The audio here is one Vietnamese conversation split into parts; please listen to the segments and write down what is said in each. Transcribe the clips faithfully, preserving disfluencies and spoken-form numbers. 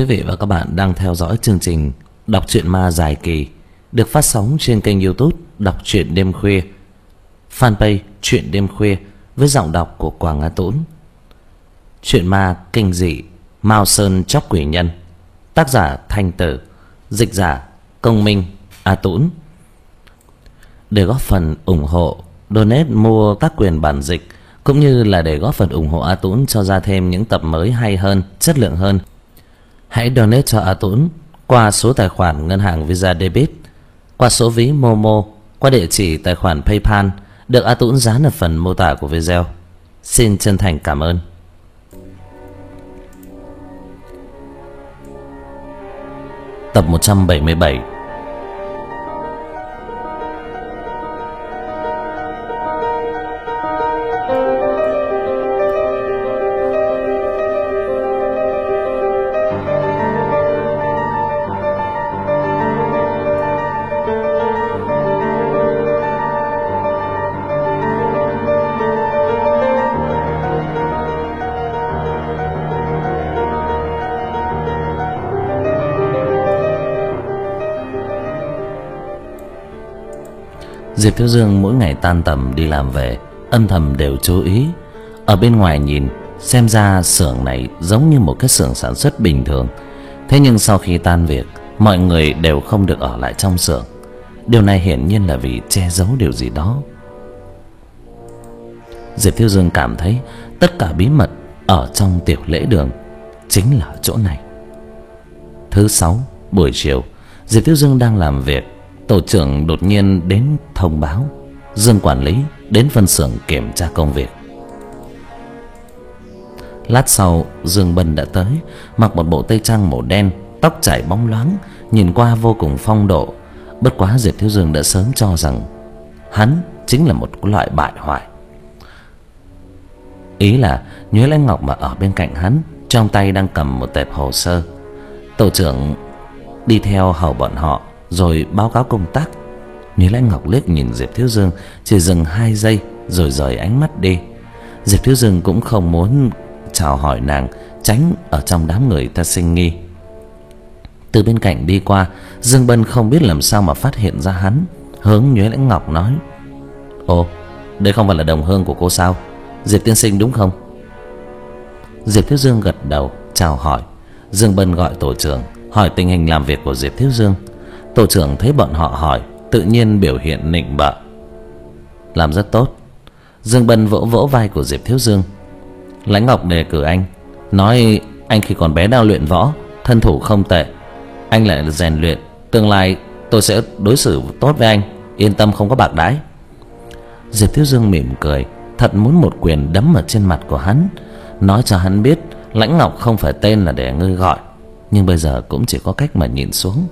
Quý vị và các bạn đang theo dõi chương trình Đọc truyện ma dài kỳ được phát sóng trên kênh YouTube Đọc truyện đêm khuya, fanpage Truyện đêm khuya với giọng đọc của Quảng A Tũng. Truyện ma kinh dị Mao Sơn Chóc Quỷ Nhân, tác giả Thanh Tử, dịch giả Công Minh, A Tũng. Để góp phần ủng hộ, donate mua tác quyền bản dịch cũng như là để góp phần ủng hộ A Tũng cho ra thêm những tập mới hay hơn, chất lượng hơn, hãy donate cho A Tũng qua số tài khoản ngân hàng Visa Debit, qua số ví Momo, qua địa chỉ tài khoản PayPal được A Tũng dán ở phần mô tả của video. Xin chân thành cảm ơn. Tập một trăm bảy mươi bảy. Diệp Thiếu Dương mỗi ngày tan tầm đi làm về, âm thầm đều chú ý. Ở bên ngoài nhìn, xem ra xưởng này giống như một cái xưởng sản xuất bình thường. Thế nhưng sau khi tan việc, mọi người đều không được ở lại trong xưởng. Điều này hiển nhiên là vì che giấu điều gì đó. Diệp Thiếu Dương cảm thấy tất cả bí mật ở trong tiểu lễ đường chính là chỗ này. Thứ sáu buổi chiều, Diệp Thiếu Dương đang làm việc, tổ trưởng đột nhiên đến thông báo Dương quản lý đến phân xưởng kiểm tra công việc. Lát sau, Dương Bân đã tới, mặc một bộ tây trang màu đen, tóc chảy bóng loáng, nhìn qua vô cùng phong độ. Bất quá Diệp Thiếu Dương đã sớm cho rằng hắn chính là một loại bại hoại. Ý là Nhuế Lãnh Ngọc mà ở bên cạnh hắn, trong tay đang cầm một tệp hồ sơ. Tổ trưởng đi theo hầu bọn họ rồi báo cáo công tác. Nhuế Lãnh Ngọc liếc nhìn Diệp Thiếu Dương, chỉ dừng hai giây rồi rời ánh mắt đi. Diệp Thiếu Dương cũng không muốn chào hỏi nàng, tránh ở trong đám người ta sinh nghi. Từ bên cạnh đi qua, Dương Bân không biết làm sao mà phát hiện ra hắn, hướng Nhuế Lãnh Ngọc nói: "Ồ, đây không phải là đồng hương của cô sao? Diệp tiên sinh đúng không?" Diệp Thiếu Dương gật đầu chào hỏi. Dương Bân gọi tổ trưởng hỏi tình hình làm việc của Diệp Thiếu Dương. Tổ trưởng thấy bọn họ hỏi, tự nhiên biểu hiện nịnh bợ: "Làm rất tốt." Dương Bân vỗ vỗ vai của Diệp Thiếu Dương: "Lãnh Ngọc đề cử anh, nói anh khi còn bé đang luyện võ, thân thủ không tệ. Anh lại rèn luyện, tương lai tôi sẽ đối xử tốt với anh, yên tâm không có bạc đãi." Diệp Thiếu Dương mỉm cười, thật muốn một quyền đấm ở trên mặt của hắn, nói cho hắn biết Lãnh Ngọc không phải tên là để ngươi gọi, nhưng bây giờ cũng chỉ có cách mà nhìn xuống.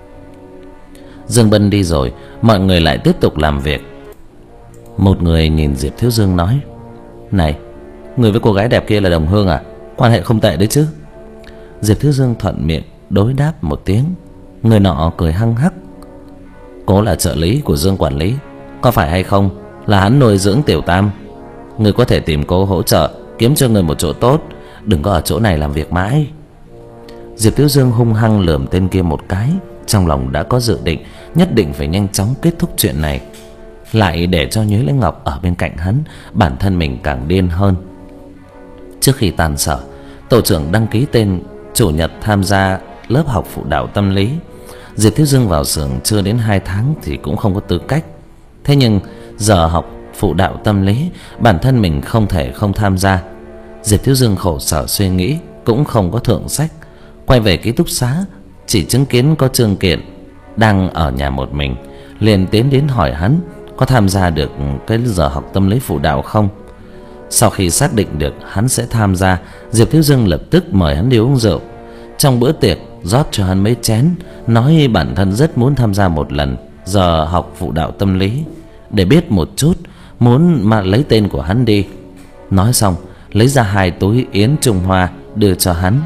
Dương Bân đi rồi, mọi người lại tiếp tục làm việc. Một người nhìn Diệp Thiếu Dương nói: "Này, người với cô gái đẹp kia là đồng hương à? Quan hệ không tệ đấy chứ?" Diệp Thiếu Dương thuận miệng đối đáp một tiếng. Người nọ cười hăng hắc: "Cô là trợ lý của Dương quản lý, có phải hay không là hắn nuôi dưỡng Tiểu Tam. Người có thể tìm cô hỗ trợ, kiếm cho người một chỗ tốt, đừng có ở chỗ này làm việc mãi." Diệp Thiếu Dương hung hăng lườm tên kia một cái, trong lòng đã có dự định nhất định phải nhanh chóng kết thúc chuyện này, lại để cho Nhuế Lãnh Ngọc ở bên cạnh hắn, bản thân mình càng điên hơn. Trước khi tan sở, tổ trưởng đăng ký tên chủ nhật tham gia lớp học phụ đạo tâm lý. Diệp Thiếu Dương vào xưởng chưa đến hai tháng thì cũng không có tư cách. Thế nhưng giờ học phụ đạo tâm lý, bản thân mình không thể không tham gia. Diệp Thiếu Dương khổ sở suy nghĩ, cũng không có thượng sách. Quay về ký túc xá, chỉ chứng kiến có Trương Kiện đang ở nhà một mình, liền tiến đến hỏi hắn có tham gia được cái giờ học tâm lý phụ đạo không. Sau khi xác định được hắn sẽ tham gia, Diệp Thiếu Dương lập tức mời hắn đi uống rượu. Trong bữa tiệc rót cho hắn mấy chén, nói bản thân rất muốn tham gia một lần giờ học phụ đạo tâm lý để biết một chút, muốn mà lấy tên của hắn đi. Nói xong lấy ra hai túi yến Trung Hoa đưa cho hắn.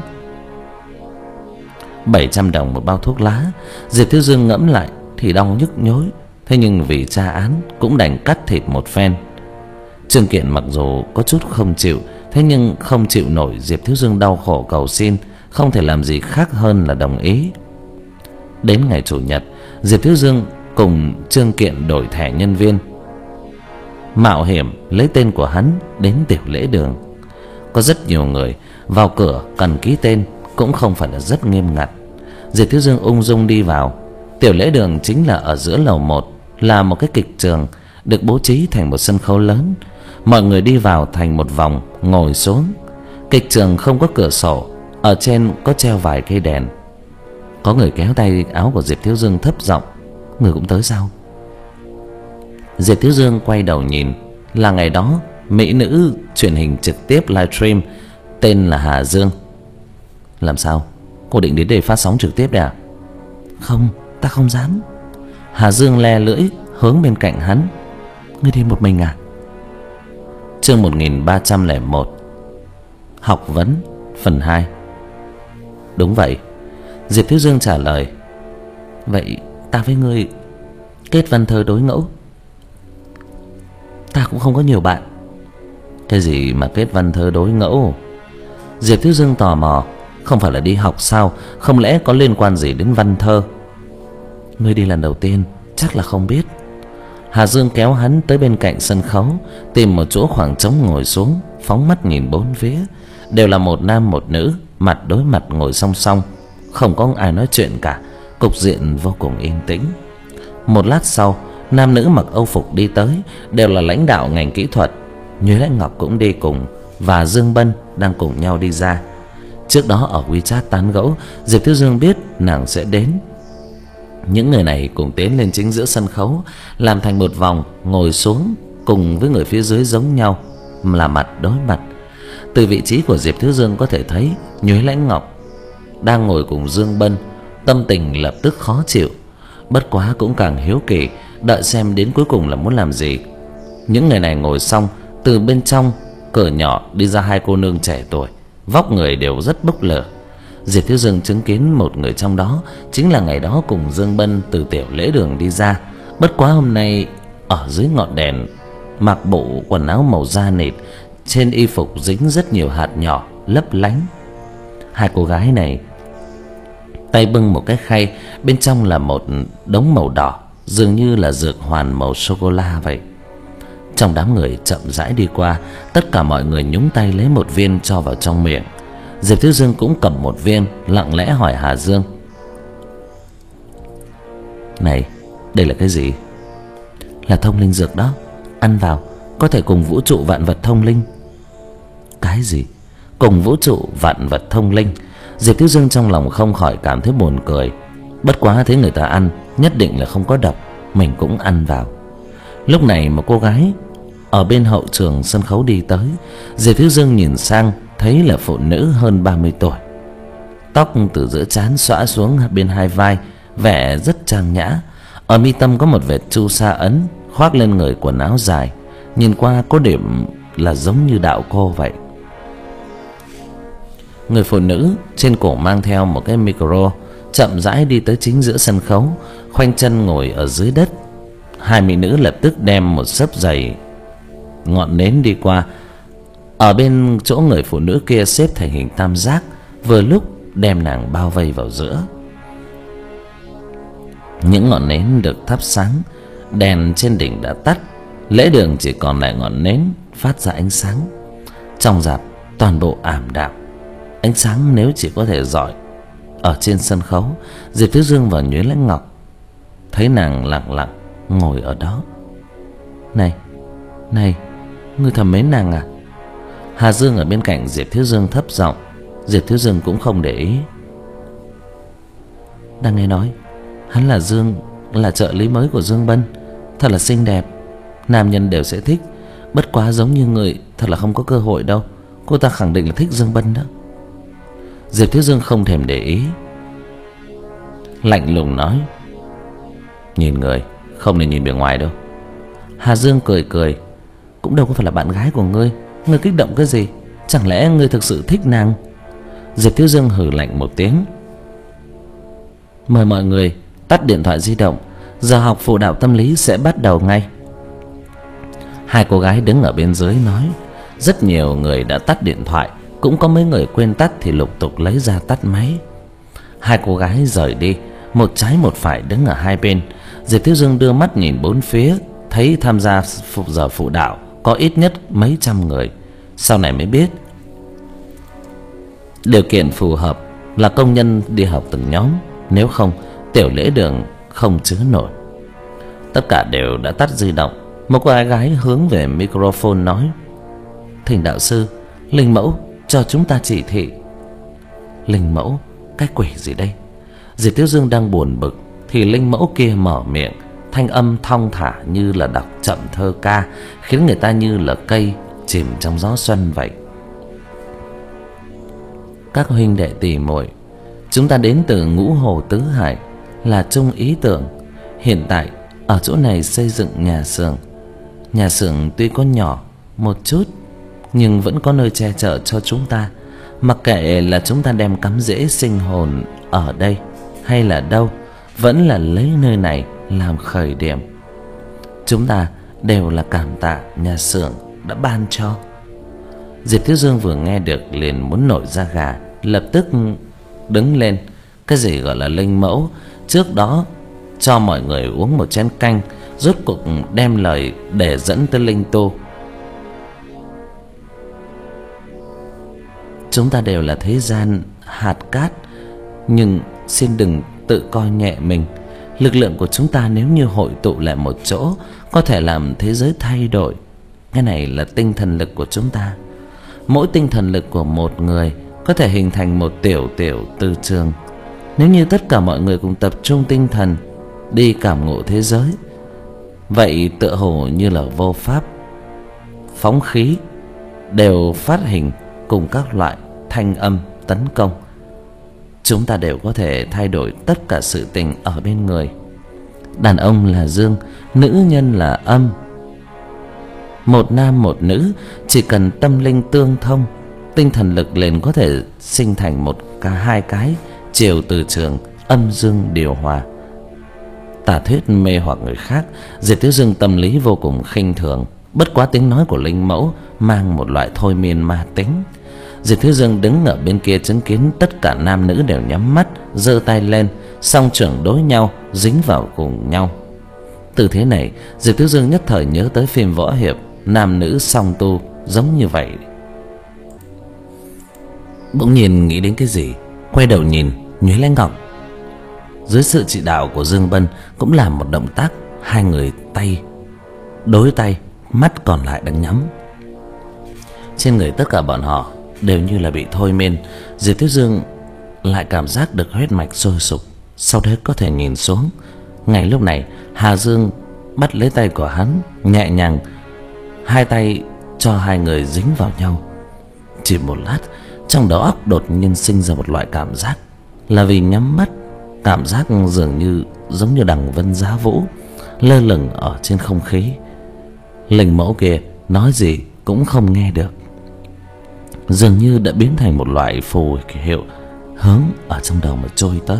Bảy trăm đồng một bao thuốc lá. Diệp Thiếu Dương ngẫm lại thì đau nhức nhối, thế nhưng vì tra án cũng đành cắt thịt một phen. Trương Kiện mặc dù có chút không chịu, thế nhưng không chịu nổi Diệp Thiếu Dương đau khổ cầu xin, không thể làm gì khác hơn là đồng ý. Đến ngày chủ nhật, Diệp Thiếu Dương cùng Trương Kiện đổi thẻ nhân viên, mạo hiểm lấy tên của hắn đến tiểu lễ đường. Có rất nhiều người, vào cửa cần ký tên cũng không phải là rất nghiêm ngặt. Diệp Thiếu Dương ung dung đi vào. Tiểu lễ đường chính là ở giữa lầu một, là một cái kịch trường được bố trí thành một sân khấu lớn. Mọi người đi vào thành một vòng ngồi xuống. Kịch trường không có cửa sổ, ở trên có treo vài cây đèn. Có người kéo tay áo của Diệp Thiếu Dương thấp giọng: "Người cũng tới sao?" Diệp Thiếu Dương quay đầu nhìn, là ngày đó mỹ nữ truyền hình trực tiếp livestream tên là Hà Dương. "Làm sao? Cô định đến đây phát sóng trực tiếp đấy à?" "Không, ta không dám." Hà Dương le lưỡi hướng bên cạnh hắn: "Ngươi đi một mình à?" Chương một nghìn ba trăm lẻ một, học vấn phần hai. "Đúng vậy." Diệp Thiếu Dương trả lời. "Vậy ta với ngươi kết văn thơ đối ngẫu." "Ta cũng không có nhiều bạn." "Cái gì mà kết văn thơ đối ngẫu?" Diệp Thiếu Dương tò mò. Không phải là đi học sao? Không lẽ có liên quan gì đến văn thơ? "Ngươi đi lần đầu tiên chắc là không biết." Hà Dương kéo hắn tới bên cạnh sân khấu, tìm một chỗ khoảng trống ngồi xuống, phóng mắt nhìn bốn phía. Đều là một nam một nữ, mặt đối mặt ngồi song song, không có ai nói chuyện cả. Cục diện vô cùng yên tĩnh. Một lát sau, nam nữ mặc âu phục đi tới, đều là lãnh đạo ngành kỹ thuật. Nhuế Lãnh Ngọc cũng đi cùng, và Dương Bân đang cùng nhau đi ra. Trước đó ở WeChat tán gẫu, Diệp Thiếu Dương biết nàng sẽ đến. Những người này cùng tiến lên chính giữa sân khấu, làm thành một vòng ngồi xuống, cùng với người phía dưới giống nhau, là mặt đối mặt. Từ vị trí của Diệp Thiếu Dương có thể thấy Nhuế Lãnh Ngọc đang ngồi cùng Dương Bân, tâm tình lập tức khó chịu. Bất quá cũng càng hiếu kỳ, đợi xem đến cuối cùng là muốn làm gì. Những người này ngồi xong, từ bên trong cửa nhỏ đi ra hai cô nương trẻ tuổi, vóc người đều rất bốc lửa. Diệp Thiếu Dương chứng kiến một người trong đó chính là ngày đó cùng Dương Bân từ tiểu lễ đường đi ra. Bất quá hôm nay ở dưới ngọn đèn, mặc bộ quần áo màu da nịt, trên y phục dính rất nhiều hạt nhỏ lấp lánh. Hai cô gái này tay bưng một cái khay, bên trong là một đống màu đỏ, dường như là dược hoàn màu sô cô la vậy. Trong đám người chậm rãi đi qua, tất cả mọi người nhúng tay lấy một viên cho vào trong miệng. Diệp Thiếu Dương cũng cầm một viên, lặng lẽ hỏi Hà Dương: "Này, đây là cái gì?" "Là thông linh dược đó, ăn vào có thể cùng vũ trụ vạn vật thông linh." "Cái gì? Cùng vũ trụ vạn vật thông linh?" Diệp Thiếu Dương trong lòng không khỏi cảm thấy buồn cười. Bất quá thấy người ta ăn nhất định là không có độc, mình cũng ăn vào. Lúc này một cô gái ở bên hậu trường sân khấu đi tới. Diệp Thiếu Dương nhìn sang, thấy là phụ nữ hơn ba mươi tuổi. Tóc từ giữa trán xõa xuống bên hai vai, vẻ rất trang nhã. Ở mi tâm có một vệt chu sa ấn, khoác lên người quần áo dài, nhìn qua có điểm là giống như đạo cô vậy. Người phụ nữ trên cổ mang theo một cái micro, chậm rãi đi tới chính giữa sân khấu, khoanh chân ngồi ở dưới đất. Hai mỹ nữ lập tức đem một xấp dày ngọn nến đi qua, ở bên chỗ người phụ nữ kia xếp thành hình tam giác, vừa lúc đem nàng bao vây vào giữa. Những ngọn nến được thắp sáng, đèn trên đỉnh đã tắt, lễ đường chỉ còn lại ngọn nến phát ra ánh sáng. Trong rạp toàn bộ ảm đạm, ánh sáng nếu chỉ có thể rọi ở trên sân khấu. Diệp Thiếu Dương và Nhuế Lãnh Ngọc thấy nàng lặng lặng ngồi ở đó. "Này, này, ngươi thầm mến nàng à?" Hà Dương ở bên cạnh Diệp Thiếu Dương thấp giọng. Diệp Thiếu Dương cũng không để ý. "Đang nghe nói hắn là Dương, là trợ lý mới của Dương Bân, thật là xinh đẹp, nam nhân đều sẽ thích. Bất quá giống như người thật là không có cơ hội đâu. Cô ta khẳng định là thích Dương Bân đó." Diệp Thiếu Dương không thèm để ý, lạnh lùng nói: "Nhìn người không nên nhìn bề ngoài đâu." Hà Dương cười cười: "Cũng đâu có phải là bạn gái của ngươi, ngươi kích động cái gì? Chẳng lẽ ngươi thực sự thích nàng?" Diệp Thiếu Dương hừ lạnh một tiếng: "Mời mọi người tắt điện thoại di động, giờ học phụ đạo tâm lý sẽ bắt đầu ngay." Hai cô gái đứng ở bên dưới nói. Rất nhiều người đã tắt điện thoại, cũng có mấy người quên tắt thì lục tục lấy ra tắt máy. Hai cô gái rời đi, một trái một phải đứng ở hai bên. Diệp Thiếu Dương đưa mắt nhìn bốn phía, thấy tham gia phục giờ phụ đạo có ít nhất mấy trăm người. Sau này mới biết điều kiện phù hợp là công nhân đi học từng nhóm, nếu không tiểu lễ đường không chứa nổi. Tất cả đều đã tắt di động. Một cô gái hướng về microphone nói: "Thỉnh đạo sư, linh mẫu cho chúng ta chỉ thị." Linh mẫu? Cái quỷ gì đây? Diệp Thiếu Dương đang buồn bực thì linh mẫu kia mở miệng, thanh âm thong thả như là đọc chậm thơ ca, khiến người ta như là cây chìm trong gió xuân vậy. "Các huynh đệ tỷ muội, chúng ta đến từ Ngũ Hồ Tứ Hải, là chung ý tưởng. Hiện tại ở chỗ này xây dựng nhà xưởng. Nhà xưởng tuy có nhỏ một chút, nhưng vẫn có nơi che chở cho chúng ta. Mặc kệ là chúng ta đem cắm rễ sinh hồn ở đây hay là đâu, vẫn là lấy nơi này làm khởi điểm. Chúng ta đều là cảm tạ nhà xưởng đã ban cho." Diệp Thiếu Dương vừa nghe được liền muốn nổi da gà, lập tức đứng lên. Cái gì gọi là linh mẫu? Trước đó cho mọi người uống một chén canh, rốt cuộc đem lời để dẫn tới linh tu. Chúng ta đều là thế gian hạt cát, nhưng xin đừng tự coi nhẹ mình. Lực lượng của chúng ta nếu như hội tụ lại một chỗ, có thể làm thế giới thay đổi. Cái này là tinh thần lực của chúng ta. Mỗi tinh thần lực của một người có thể hình thành một tiểu tiểu từ trường. Nếu như tất cả mọi người cùng tập trung tinh thần đi cảm ngộ thế giới, vậy tựa hồ như là vô pháp, phóng khí đều phát hình cùng các loại thanh âm tấn công. Chúng ta đều có thể thay đổi tất cả sự tình ở bên người. Đàn ông là dương, nữ nhân là âm. Một nam một nữ, chỉ cần tâm linh tương thông, tinh thần lực liền có thể sinh thành một cả hai cái chiều từ trường âm dương điều hòa. Tà thuyết mê hoặc người khác, Diệp Thiếu Dương tâm lý vô cùng khinh thường. Bất quá tiếng nói của linh mẫu mang một loại thôi miên ma tính. Diệp Thiếu Dương đứng ở bên kia chứng kiến tất cả nam nữ đều nhắm mắt, giơ tay lên, song trưởng đối nhau, dính vào cùng nhau. Từ thế này, Diệp Thiếu Dương nhất thời nhớ tới phim võ hiệp, nam nữ song tu giống như vậy. Bỗng nhiên nghĩ đến cái gì, quay đầu nhìn Nhuế Lãnh Ngọc. Dưới sự chỉ đạo của Dương Bân cũng làm một động tác, hai người tay đối tay, mắt còn lại đang nhắm. Trên người tất cả bọn họ đều như là bị thôi miên. Diệp Thiếu Dương lại cảm giác được huyết mạch sôi sục, sau đấy có thể nhìn xuống. Ngay lúc này, Hà Dương bắt lấy tay của hắn, nhẹ nhàng hai tay cho hai người dính vào nhau. Chỉ một lát, trong đầu óc đột nhiên sinh ra một loại cảm giác, là vì nhắm mắt, cảm giác dường như giống như đằng vân giá vũ lơ lửng ở trên không khí. Linh mẫu kia nói gì cũng không nghe được, dường như đã biến thành một loại phù hiệu hướng ở trong đầu mà trôi tới.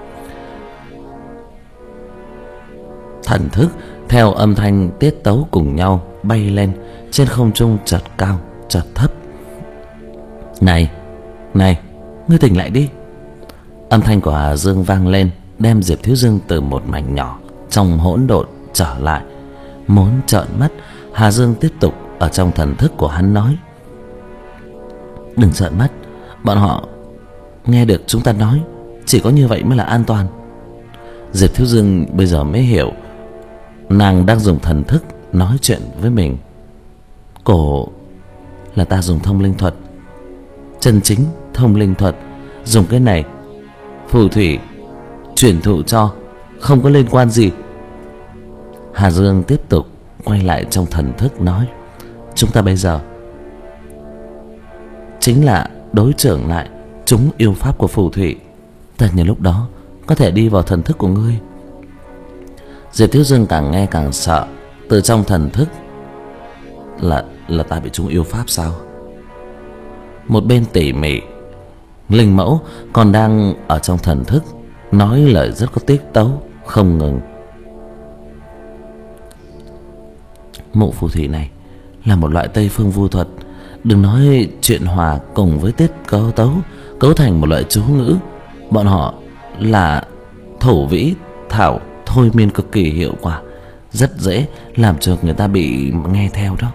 Thần thức theo âm thanh tiết tấu cùng nhau bay lên trên không trung, chợt cao chợt thấp. "Này, này, ngươi tỉnh lại đi!" Âm thanh của Hà Dương vang lên, đem Diệp Thiếu Dương từ một mảnh nhỏ trong hỗn độn trở lại. Muốn trợn mắt, Hà Dương tiếp tục ở trong thần thức của hắn nói: "Đừng trợn mắt, bọn họ nghe được chúng ta nói, chỉ có như vậy mới là an toàn." Diệp Thiếu Dương bây giờ mới hiểu nàng đang dùng thần thức nói chuyện với mình. Cổ là ta dùng thông linh thuật, chân chính thông linh thuật, dùng cái này phù thủy truyền thụ cho, không có liên quan gì. Hà Dương tiếp tục quay lại trong thần thức nói: "Chúng ta bây giờ chính là đối trưởng lại chúng yêu pháp của phù thủy. Tất nhiên lúc đó có thể đi vào thần thức của ngươi." Diệp Thiếu Dương càng nghe càng sợ. Từ trong thần thức là là ta bị chúng yêu pháp sao? Một bên tỉ mỉ, linh mẫu còn đang ở trong thần thức nói lời rất có tiết tấu, không ngừng. Mụ phù thủy này là một loại Tây phương vu thuật, Đừng nói chuyện hòa cùng với tiết cấu tấu cấu thành một loại chú ngữ. Bọn họ là thổ vĩ thảo thôi miên cực kỳ hiệu quả, rất dễ làm cho người ta bị nghe theo đó.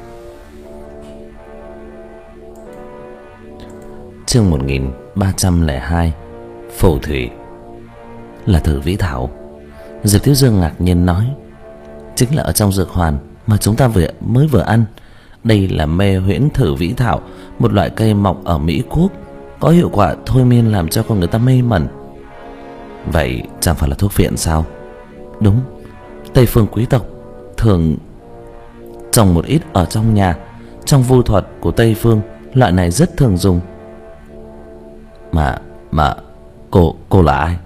Chương một nghìn ba trăm lẻ hai. Phù thủy là thử vĩ thảo. Diệp Thiếu Dương ngạc nhiên nói: chính là ở trong dược hoàn mà chúng ta vừa mới vừa ăn. Đây là mê huyễn thử vĩ thảo, một loại cây mọc ở Mỹ Quốc, có hiệu quả thôi miên làm cho con người ta mê mẩn. Vậy chẳng phải là thuốc phiện sao? Đúng, Tây phương quý tộc thường trồng một ít ở trong nhà. Trong vu thuật của Tây phương, loại này rất thường dùng. Mà, mà, cô, cô là ai?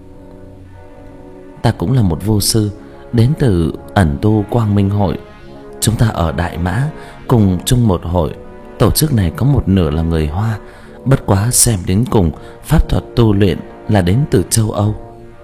Ta cũng là một vô sư, đến từ ẩn tu Quang Minh Hội. Chúng ta ở Đại Mã cùng chung một hội. Tổ chức này có một nửa là người Hoa, bất quá xem đến cùng pháp thuật tu luyện là đến từ châu Âu.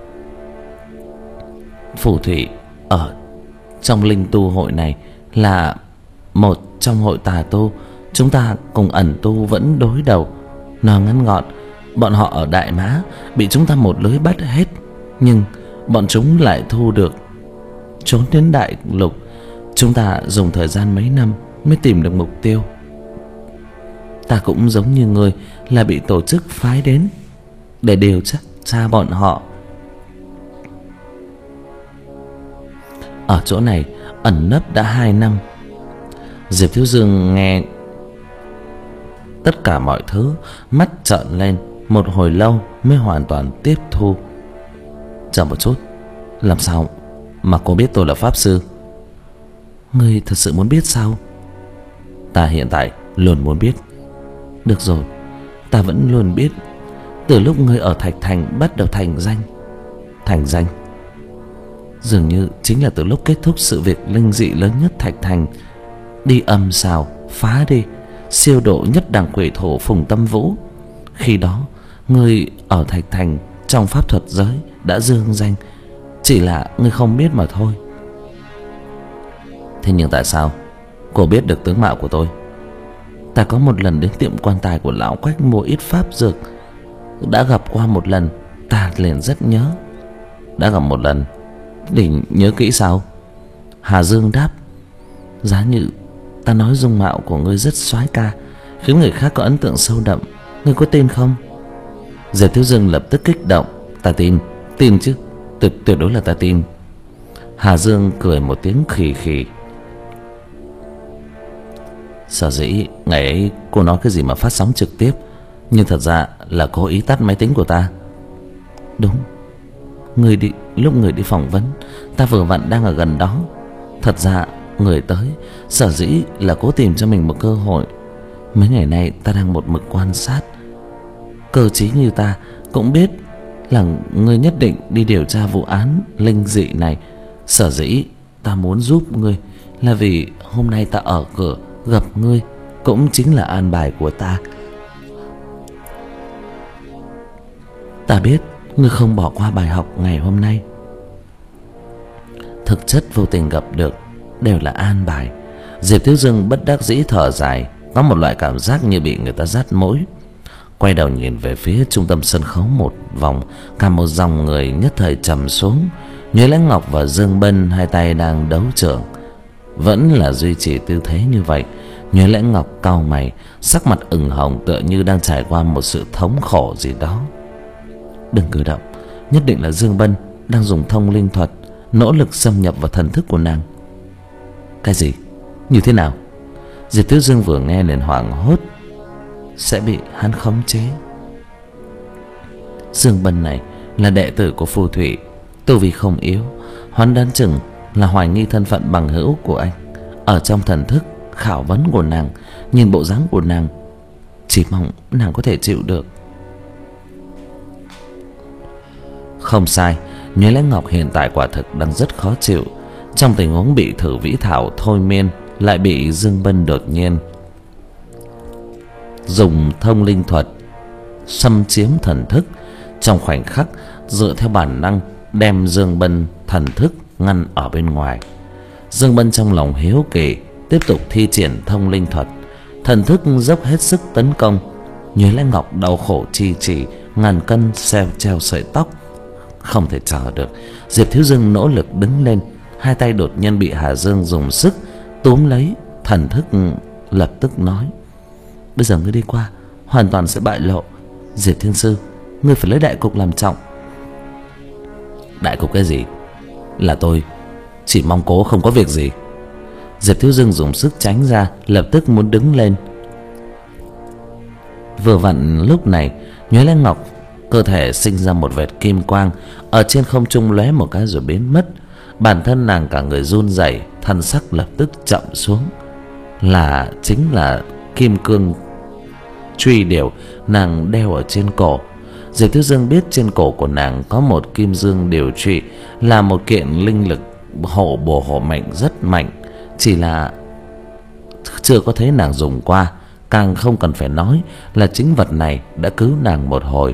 Phù thủy ở trong linh tu hội này là một trong hội tà tu. Chúng ta cùng ẩn tu vẫn đối đầu. Nói ngắn gọn, bọn họ ở Đại Mã bị chúng ta một lưới bắt hết, nhưng bọn chúng lại thu được trốn đến Đại Lục. Chúng ta dùng thời gian mấy năm mới tìm được mục tiêu. Ta cũng giống như người là bị tổ chức phái đến để điều tra tra bọn họ. Ở chỗ này ẩn nấp đã hai năm. Diệp Thiếu Dương nghe tất cả mọi thứ, mắt trợn lên, một hồi lâu mới hoàn toàn tiếp thu. Chờ một chút, làm sao mà cô biết tôi là pháp sư? Ngươi thật sự muốn biết sao? Ta hiện tại luôn muốn biết. Được rồi, ta vẫn luôn biết. Từ lúc ngươi ở Thạch Thành bắt đầu thành danh. Thành danh dường như chính là từ lúc kết thúc sự việc linh dị lớn nhất Thạch Thành, đi âm xào phá đi siêu độ nhất đẳng quỷ thổ Phùng Tâm Vũ. Khi đó ngươi ở Thạch Thành trong pháp thuật giới đã dương danh, chỉ là ngươi không biết mà thôi. Thế nhưng tại sao cô biết được tướng mạo của tôi? Ta có một lần đến tiệm quan tài của lão Quách mua ít pháp dược, đã gặp qua một lần, ta liền rất nhớ. Đã gặp một lần thì nhớ kỹ sao? Hà Dương đáp: giá như ta nói dung mạo của ngươi rất soái ca, khiến người khác có ấn tượng sâu đậm, ngươi có tin không? Diệp Thiếu Dương lập tức kích động: ta tin, tin chứ, tuyệt tuyệt đối là ta tin. Hà Dương cười một tiếng khì khì: sở dĩ ngày ấy cô nói cái gì mà phát sóng trực tiếp, nhưng thật ra là cố ý tắt máy tính của ta. Đúng, người đi lúc người đi phỏng vấn, ta vừa vặn đang ở gần đó. Thật ra người tới sở dĩ là cố tìm cho mình một cơ hội. Mấy ngày nay ta đang một mực quan sát. Cơ trí như ta cũng biết là ngươi nhất định đi điều tra vụ án linh dị này. Sở dĩ ta muốn giúp ngươi là vì hôm nay ta ở cửa gặp ngươi cũng chính là an bài của ta. Ta biết ngươi không bỏ qua bài học ngày hôm nay. Thực chất vô tình gặp được đều là an bài. Diệp Thiếu Dương bất đắc dĩ thở dài, có một loại cảm giác như bị người ta dắt mũi. Quay đầu nhìn về phía trung tâm sân khấu một vòng, cả một dòng người nhất thời trầm xuống. Nhuế Lãnh Ngọc và Dương Bân hai tay đang đấu trưởng, vẫn là duy trì tư thế như vậy. Nhuế Lãnh Ngọc cau mày, sắc mặt ửng hồng, tựa như đang trải qua một sự thống khổ gì đó. Đừng cử động, nhất định là Dương Bân đang dùng thông linh thuật nỗ lực xâm nhập vào thần thức của nàng. Cái gì? Như thế nào? Diệp Thiếu Dương vừa nghe liền hoảng hốt, sẽ bị hắn khống chế. Dương Bân này là đệ tử của phù thủy, tu vi không yếu, hắn đoán chừng là hoài nghi thân phận bằng hữu của anh. Ở trong thần thức khảo vấn của nàng, nhìn bộ dáng của nàng, chỉ mong nàng có thể chịu được. Không sai, Nhuế Lãnh Ngọc hiện tại quả thực đang rất khó chịu. Trong tình huống bị thử vĩ thảo thôi miên, lại bị Dương Bân đột nhiên dùng thông linh thuật xâm chiếm thần thức, trong khoảnh khắc dựa theo bản năng đem Dương Bân thần thức ngăn ở bên ngoài. Dương Bân trong lòng hiếu kỳ tiếp tục thi triển thông linh thuật, thần thức dốc hết sức tấn công. Nhuế Lãnh Ngọc đau khổ chi chỉ, ngàn cân xeo treo sợi tóc. Không thể chờ được, Diệp Thiếu Dương nỗ lực đứng lên. Hai tay đột nhiên bị Hà Dương dùng sức túm lấy. Thần thức lập tức nói: bây giờ ngươi đi qua hoàn toàn sẽ bại lộ. Diệp Thiên Sư, ngươi phải lấy đại cục làm trọng. Đại cục cái gì? Là tôi chỉ mong cố không có việc gì. Diệp Thiếu Dương dùng sức tránh ra, lập tức muốn đứng lên. Vừa vặn lúc này, Nhuế Lãnh Ngọc cơ thể sinh ra một vệt kim quang, ở trên không trung lóe một cái rồi biến mất. Bản thân nàng cả người run rẩy, thân sắc lập tức chậm xuống. Là chính là kim cương truy điểu nàng đeo ở trên cổ. Diệp Thiếu Dương biết trên cổ của nàng có một kim dương điểu trụy, là một kiện linh lực hộ bổ hộ mệnh rất mạnh, chỉ là chưa có thấy nàng dùng qua, càng không cần phải nói là chính vật này đã cứu nàng một hồi.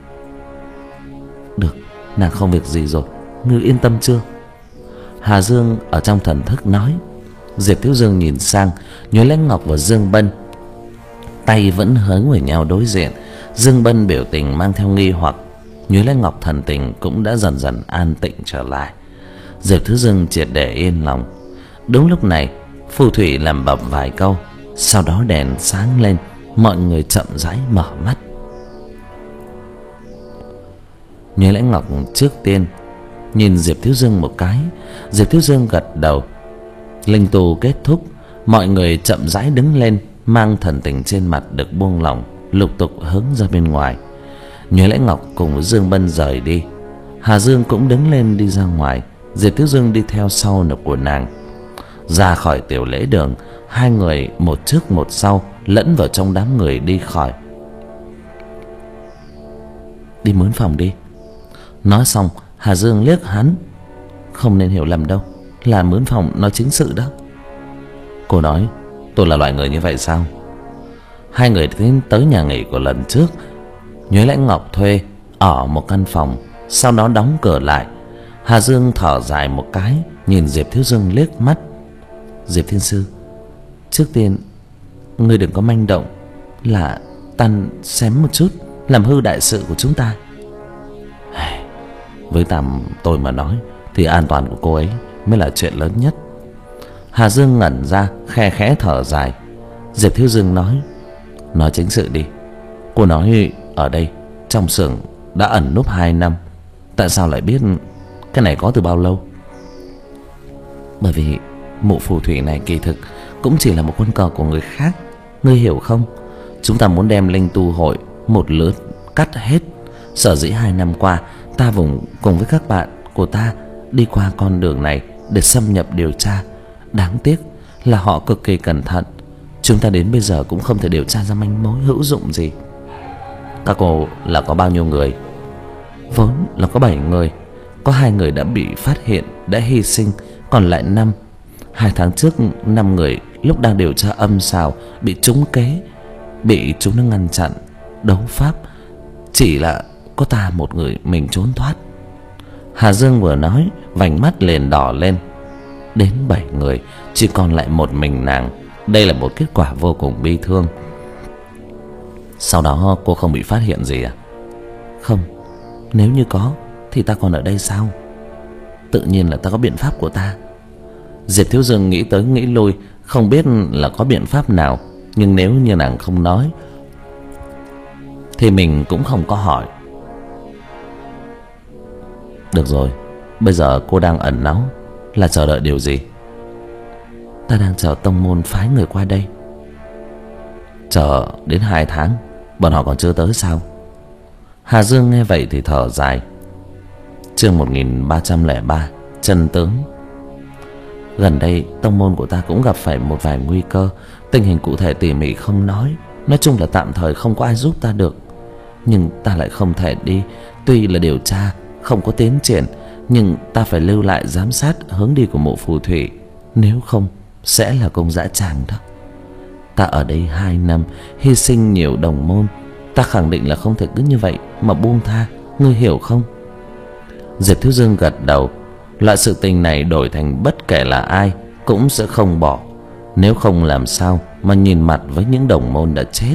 Được, nàng không việc gì rồi, ngươi yên tâm chưa? Hà Dương ở trong thần thức nói. Diệp Thiếu Dương nhìn sang Nhuế Lãnh Ngọc và Dương Bân, tay vẫn hướng về nhau đối diện. Dương Bân biểu tình mang theo nghi hoặc, Nhuế Lãnh Ngọc thần tình cũng đã dần dần an tĩnh trở lại. Diệp Thiếu Dương triệt để yên lòng. Đúng lúc này, phù thủy lẩm bẩm vài câu, sau đó đèn sáng lên, mọi người chậm rãi mở mắt. Nhuế Lãnh Ngọc trước tiên nhìn Diệp Thiếu Dương một cái. Diệp Thiếu Dương gật đầu. Linh tu kết thúc, mọi người chậm rãi đứng lên, mang thần tình trên mặt được buông lỏng, lục tục hướng ra bên ngoài. Nhuế Lãnh Ngọc cùng Dương Bân rời đi. Hà Dương cũng đứng lên đi ra ngoài. Diệp Thiếu Dương đi theo sau nực của nàng. Ra khỏi tiểu lễ đường, hai người một trước một sau lẫn vào trong đám người đi khỏi. Đi mướn phòng đi. Nói xong, Hà Dương liếc hắn. Không nên hiểu lầm đâu, là mướn phòng nói chính sự đó. Cô nói tôi là loại người như vậy sao? Hai người đến tới nhà nghỉ của lần trước. Nhuế Lãnh Ngọc thuê ở một căn phòng, sau đó đóng cửa lại. Hà Dương thở dài một cái, nhìn Diệp Thiếu Dương liếc mắt. Diệp Thiên Sư, trước tiên ngươi đừng có manh động, là tan xém một chút làm hư đại sự của chúng ta. Với tạm tôi mà nói thì an toàn của cô ấy mới là chuyện lớn nhất. Hà Dương ngẩn ra, khe khẽ thở dài. Diệp Thiếu Dương nói: nói chính sự đi. Cô nói ở đây trong xưởng đã ẩn núp hai năm, tại sao lại biết cái này có từ bao lâu? Bởi vì mụ phù thủy này kỳ thực cũng chỉ là một quân cờ của người khác, ngươi hiểu không? Chúng ta muốn đem linh tu hội một lượt cắt hết. Sở dĩ hai năm qua ta vùng cùng với các bạn của ta đi qua con đường này để xâm nhập điều tra. Đáng tiếc là họ cực kỳ cẩn thận, chúng ta đến bây giờ cũng không thể điều tra ra manh mối hữu dụng gì. Các cô là có bao nhiêu người? Vốn là có bảy người, có hai người đã bị phát hiện, đã hy sinh, còn lại năm. Hai tháng trước năm người lúc đang điều tra âm xào bị trúng kế, bị chúng nó ngăn chặn đấu pháp, chỉ là có ta một người mình trốn thoát. Hà Dương vừa nói, vành mắt liền đỏ lên. Đến bảy người, chỉ còn lại một mình nàng. Đây là một kết quả vô cùng bi thương. Sau đó cô không bị phát hiện gì à? Không, nếu như có thì ta còn ở đây sao? Tự nhiên là ta có biện pháp của ta. Diệp Thiếu Dương nghĩ tới nghĩ lui, không biết là có biện pháp nào. Nhưng nếu như nàng không nói thì mình cũng không có hỏi. Được rồi, bây giờ cô đang ẩn náu, là chờ đợi điều gì? Ta đang chờ tông môn phái người qua đây. Chờ đến hai tháng, bọn họ còn chưa tới sao? Hà Dương nghe vậy thì thở dài. Chương một nghìn ba trăm lẻ ba, chân tướng. Gần đây tông môn của ta cũng gặp phải một vài nguy cơ. Tình hình cụ thể tỉ mỉ không nói, nói chung là tạm thời không có ai giúp ta được. Nhưng ta lại không thể đi. Tuy là điều tra không có tiến triển, nhưng ta phải lưu lại giám sát hướng đi của mộ phù thủy, nếu không sẽ là công dã tràng đó. Ta ở đây hai năm, hy sinh nhiều đồng môn, ta khẳng định là không thể cứ như vậy mà buông tha, ngươi hiểu không? Diệp Thiếu Dương gật đầu. Loại sự tình này đổi thành bất kể là ai cũng sẽ không bỏ. nếu không làm sao mà nhìn mặt với những đồng môn đã chết.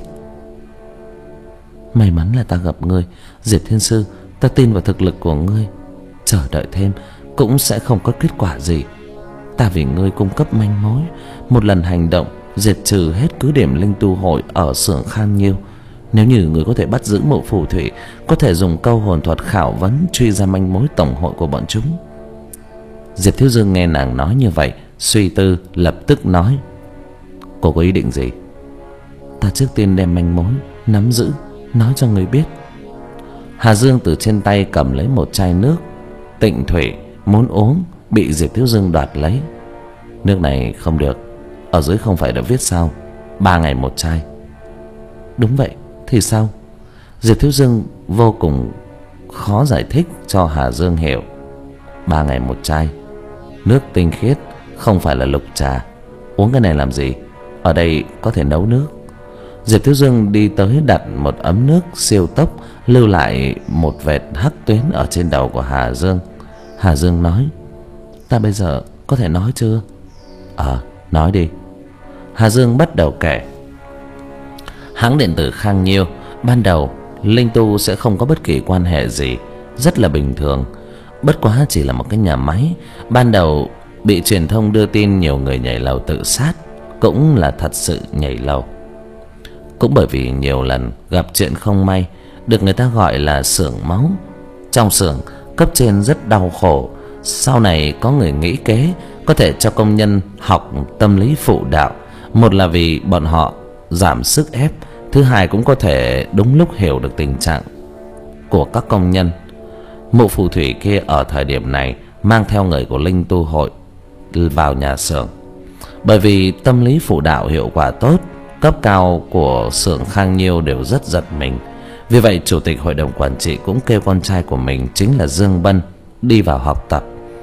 May mắn là ta gặp ngươi, Diệp Thiên Sư. Ta tin vào thực lực của ngươi. Chờ đợi thêm cũng sẽ không có kết quả gì. Ta vì ngươi cung cấp manh mối, một lần hành động diệt trừ hết cứ điểm linh tu hội ở xưởng Khan Nhiêu. Nếu như ngươi có thể bắt giữ Mộ Phù Thủy, có thể dùng câu hồn thuật khảo vấn truy ra manh mối tổng hội của bọn chúng. Diệp Thiếu Dương nghe nàng nói như vậy, suy tư lập tức nói: cô có ý định gì? Ta trước tiên đem manh mối nắm giữ nói cho người biết. Hà Dương từ trên tay cầm lấy một chai nước Tịnh Thủy muốn uống, bị Diệp Thiếu Dương đoạt lấy. Nước này không được, ở dưới không phải đã viết sao ba ngày một chai? Đúng vậy, thì sao? Diệp Thiếu Dương vô cùng khó giải thích cho Hà Dương hiểu. Ba ngày một chai, nước tinh khiết, không phải là lục trà. Uống cái này làm gì? Ở đây có thể nấu nước. Diệp Thiếu Dương đi tới đặt một ấm nước siêu tốc, lưu lại một vệt hắc tuyến ở trên đầu của Hà Dương. Hà Dương nói: ta bây giờ có thể nói chưa? Ờ, nói đi. Hà Dương bắt đầu kể. Hãng điện tử Khang Nhiêu ban đầu linh tu sẽ không có bất kỳ quan hệ gì, rất là bình thường. Bất quá chỉ là một cái nhà máy. Ban đầu bị truyền thông đưa tin nhiều người nhảy lầu tự sát, cũng là thật sự nhảy lầu. Cũng bởi vì nhiều lần gặp chuyện không may, được người ta gọi là xưởng máu. Trong xưởng, cấp trên rất đau khổ. Sau này có người nghĩ kế có thể cho công nhân học tâm lý phụ đạo. Một là vì bọn họ giảm sức ép, thứ hai cũng có thể đúng lúc hiểu được tình trạng của các công nhân. Mộ Phù Thủy kia ở thời điểm này mang theo người của linh tu hội vào nhà xưởng. Bởi vì tâm lý phụ đạo hiệu quả tốt, cấp cao của xưởng Khang Nhiêu đều rất giật mình. Vì vậy chủ tịch hội đồng quản trị cũng kêu con trai của mình chính là Dương Bân đi vào học tập.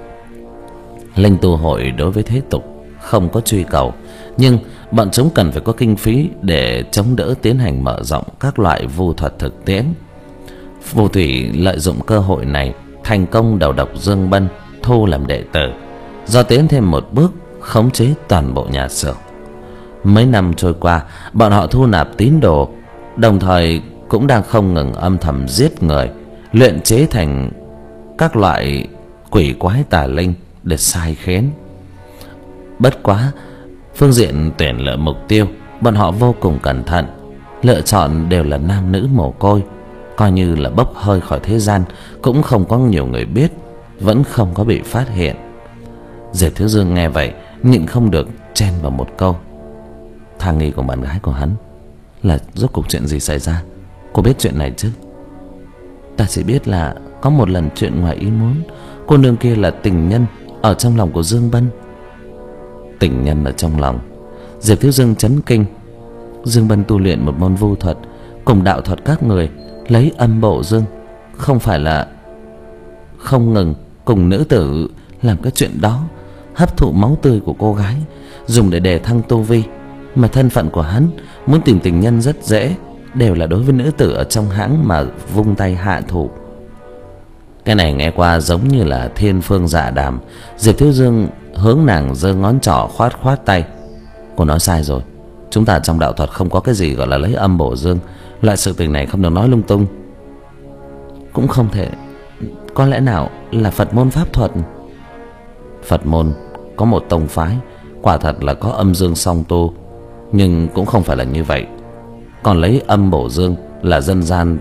Linh tu hội đối với thế tục không có truy cầu, nhưng bọn chúng cần phải có kinh phí để chống đỡ tiến hành mở rộng các loại vu thuật thực tiễn. Phù Thủy lợi dụng cơ hội này thành công đầu độc Dương Bân, thu làm đệ tử, do tiến thêm một bước khống chế toàn bộ nhà xưởng. Mấy năm trôi qua, bọn họ thu nạp tín đồ, đồng thời cũng đang không ngừng âm thầm giết người, luyện chế thành các loại quỷ quái tà linh để sai khiến. Bất quá, phương diện tuyển lựa mục tiêu, bọn họ vô cùng cẩn thận, lựa chọn đều là nam nữ mồ côi, coi như là bốc hơi khỏi thế gian, cũng không có nhiều người biết, vẫn không có bị phát hiện. Diệp Thiếu Dương nghe vậy nhịn không được chen vào một câu: thang nghi của bạn gái của hắn là rốt cuộc chuyện gì xảy ra? Cô biết chuyện này chứ? Ta chỉ biết là có một lần chuyện ngoài ý muốn, cô nương kia là tình nhân ở trong lòng của Dương Bân. Tình nhân ở trong lòng? Diệp Thiếu Dương chấn kinh. Dương Bân tu luyện một môn vu thuật cùng đạo thuật các người, lấy âm bộ dương, không phải là không ngừng cùng nữ tử làm cái chuyện đó, hấp thụ máu tươi của cô gái dùng để đề thăng tu vi. Mà thân phận của hắn muốn tìm tình nhân rất dễ, đều là đối với nữ tử ở trong hãng mà vung tay hạ thủ. Cái này nghe qua giống như là thiên phương dạ đàm. Diệp Thiếu Dương hướng nàng giơ ngón trỏ khoát khoát tay: cô nói sai rồi, chúng ta trong đạo thuật không có cái gì gọi là lấy âm bổ dương. Loại sự tình này không được nói lung tung. Cũng không thể, có lẽ nào là Phật môn pháp thuật? Phật môn có một tông phái quả thật là có âm dương song tu, nhưng cũng không phải là như vậy. Còn lấy âm bổ dương là dân gian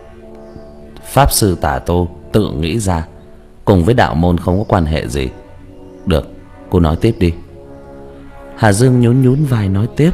pháp sư tà tu tự nghĩ ra, cùng với đạo môn không có quan hệ gì. Được, cô nói tiếp đi. Hà Dương nhún nhún vai nói tiếp: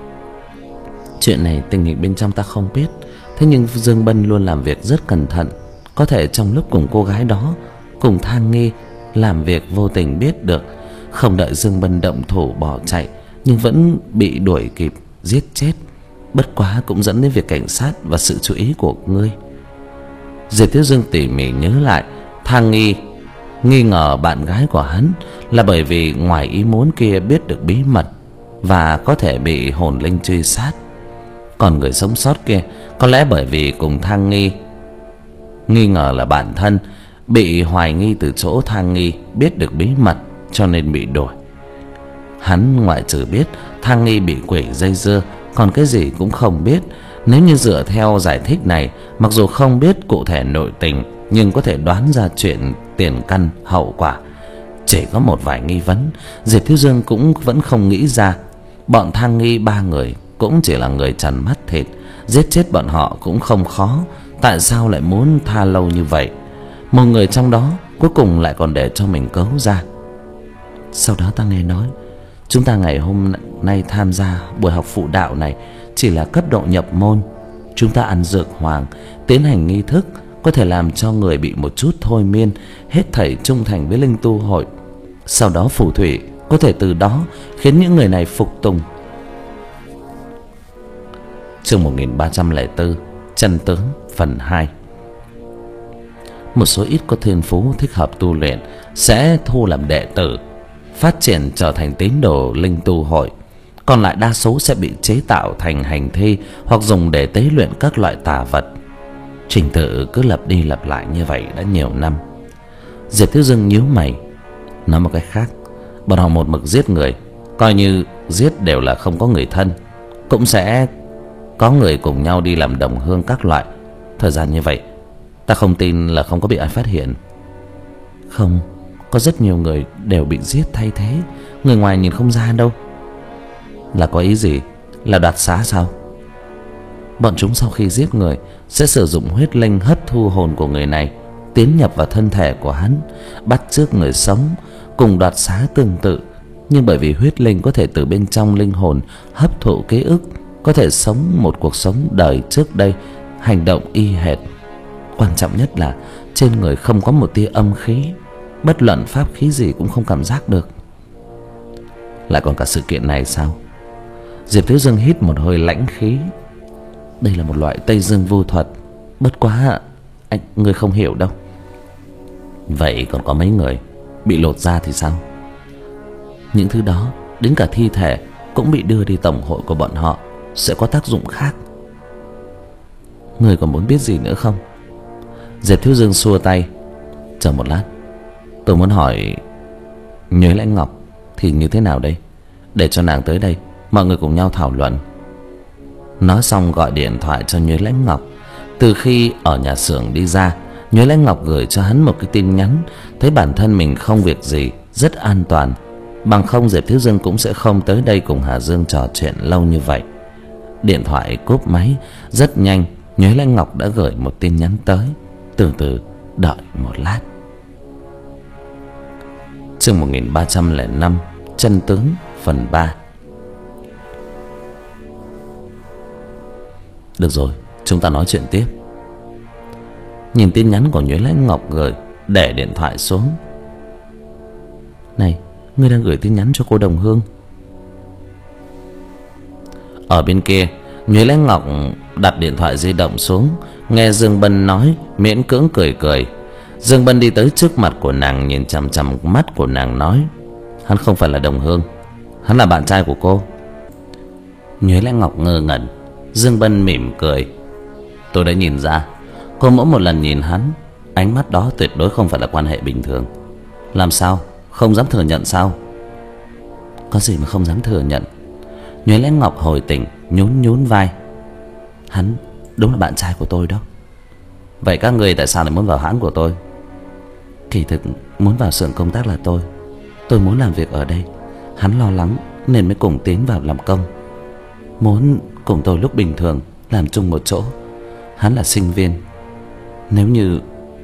chuyện này tình hình bên trong ta không biết, thế nhưng Dương Bân luôn làm việc rất cẩn thận. Có thể trong lúc cùng cô gái đó, cùng Thang Nghi làm việc, vô tình biết được, không đợi Dương Bân động thủ bỏ chạy, nhưng vẫn bị đuổi kịp giết chết. Bất quá cũng dẫn đến việc cảnh sát và sự chú ý của ngươi. Diệp Thiếu Dương tỉ mỉ nhớ lại, Thang Nghi nghi ngờ bạn gái của hắn là bởi vì ngoài ý muốn kia biết được bí mật và có thể bị hồn linh truy sát. Còn người sống sót kia có lẽ bởi vì cùng Thang Nghi nghi ngờ là bản thân, bị hoài nghi từ chỗ Thang Nghi biết được bí mật cho nên bị đuổi. Hắn ngoại trừ biết Thang Nghi bị quỷ dây dưa, còn cái gì cũng không biết. Nếu như dựa theo giải thích này, mặc dù không biết cụ thể nội tình, nhưng có thể đoán ra chuyện tiền căn hậu quả. Chỉ có một vài nghi vấn Diệp Thiếu Dương cũng vẫn không nghĩ ra. Bọn Thang Nghi ba người cũng chỉ là người trần mắt thịt, giết chết bọn họ cũng không khó. Tại sao lại muốn tha lâu như vậy? Một người trong đó cuối cùng lại còn để cho mình cấu ra. Sau đó ta nghe nói chúng ta ngày hôm nay tham gia buổi học phụ đạo này chỉ là cấp độ nhập môn. Chúng ta ăn dược hoàng, tiến hành nghi thức, có thể làm cho người bị một chút thôi miên, hết thảy trung thành với linh tu hội. Sau đó phù thủy có thể từ đó khiến những người này phục tùng. Chương một nghìn ba trăm lẻ bốn, chân tướng phần hai. Một số ít có thiên phú thích hợp tu luyện sẽ thu làm đệ tử, phát triển trở thành tín đồ linh tu hội. Còn lại đa số sẽ bị chế tạo thành hành thi hoặc dùng để tế luyện các loại tà vật. Trình tự cứ lặp đi lặp lại như vậy đã nhiều năm. Diệp Thiếu Dương nhíu mày. Nói một cách khác, bọn họ một mực giết người, coi như giết đều là không có người thân, cũng sẽ có người cùng nhau đi làm đồng hương các loại. Thời gian như vậy, ta không tin là không có bị ai phát hiện. Không, có rất nhiều người đều bị giết thay thế, người ngoài nhìn không ra đâu. Là có ý gì? Là đoạt xá sao? Bọn chúng sau khi giết người sẽ sử dụng huyết linh hấp thu hồn của người này, tiến nhập vào thân thể của hắn, bắt chước người sống. Cùng đoạt xá tương tự, nhưng bởi vì huyết linh có thể từ bên trong linh hồn hấp thụ ký ức, có thể sống một cuộc sống đời trước đây, hành động y hệt. Quan trọng nhất là trên người không có một tia âm khí, bất luận pháp khí gì cũng không cảm giác được. Lại còn cả sự kiện này sao? Diệp Thiếu Dương hít một hơi lãnh khí. Đây là một loại Tây Dương vu thuật, bất quá anh người không hiểu đâu. Vậy còn có mấy người bị lột da thì sao? Những thứ đó, đến cả thi thể cũng bị đưa đi tổng hội của bọn họ, sẽ có tác dụng khác. Người còn muốn biết gì nữa không? Diệp Thiếu Dương xua tay. Chờ một lát, tôi muốn hỏi Nhuế Lãnh Ngọc thì như thế nào đây? Để cho nàng tới đây, mọi người cùng nhau thảo luận. Nói xong gọi điện thoại cho Nhuế Lãnh Ngọc. Từ khi ở nhà xưởng đi ra, Nhuế Lãnh Ngọc gửi cho hắn một cái tin nhắn, thấy bản thân mình không việc gì, rất an toàn. Bằng không Diệp Thiếu Dương cũng sẽ không tới đây cùng Hà Dương trò chuyện lâu như vậy. Điện thoại cúp máy. Rất nhanh Nhuế Lãnh Ngọc đã gửi một tin nhắn tới. Từ từ đợi một lát. Chương một nghìn ba trăm lẻ năm, chân tướng phần ba. Được rồi, chúng ta nói chuyện tiếp. Nhìn tin nhắn của Nhuế Lãnh Ngọc gửi, để điện thoại xuống. Này, ngươi đang gửi tin nhắn cho cô Đồng Hương? Ở bên kia, Nhuế Lãnh Ngọc đặt điện thoại di động xuống, nghe Dương Bân nói, miễn cưỡng cười cười. Dương Bân đi tới trước mặt của nàng, nhìn chằm chằm mắt của nàng nói: hắn không phải là Đồng Hương, hắn là bạn trai của cô. Nhuế Lãnh Ngọc ngơ ngẩn. Dương Bân mỉm cười: tôi đã nhìn ra, cô mỗi một lần nhìn hắn, ánh mắt đó tuyệt đối không phải là quan hệ bình thường. Làm sao? Không dám thừa nhận sao? Có gì mà không dám thừa nhận? Nhuế Lãnh Ngọc hồi tỉnh, nhún nhún vai: hắn đúng là bạn trai của tôi đó. Vậy các người tại sao lại muốn vào hãng của tôi? Kỳ thực muốn vào xưởng công tác là tôi. Tôi muốn làm việc ở đây. Hắn lo lắng nên mới cùng tiến vào làm công, muốn cùng tôi lúc bình thường làm chung một chỗ. Hắn là sinh viên. Nếu như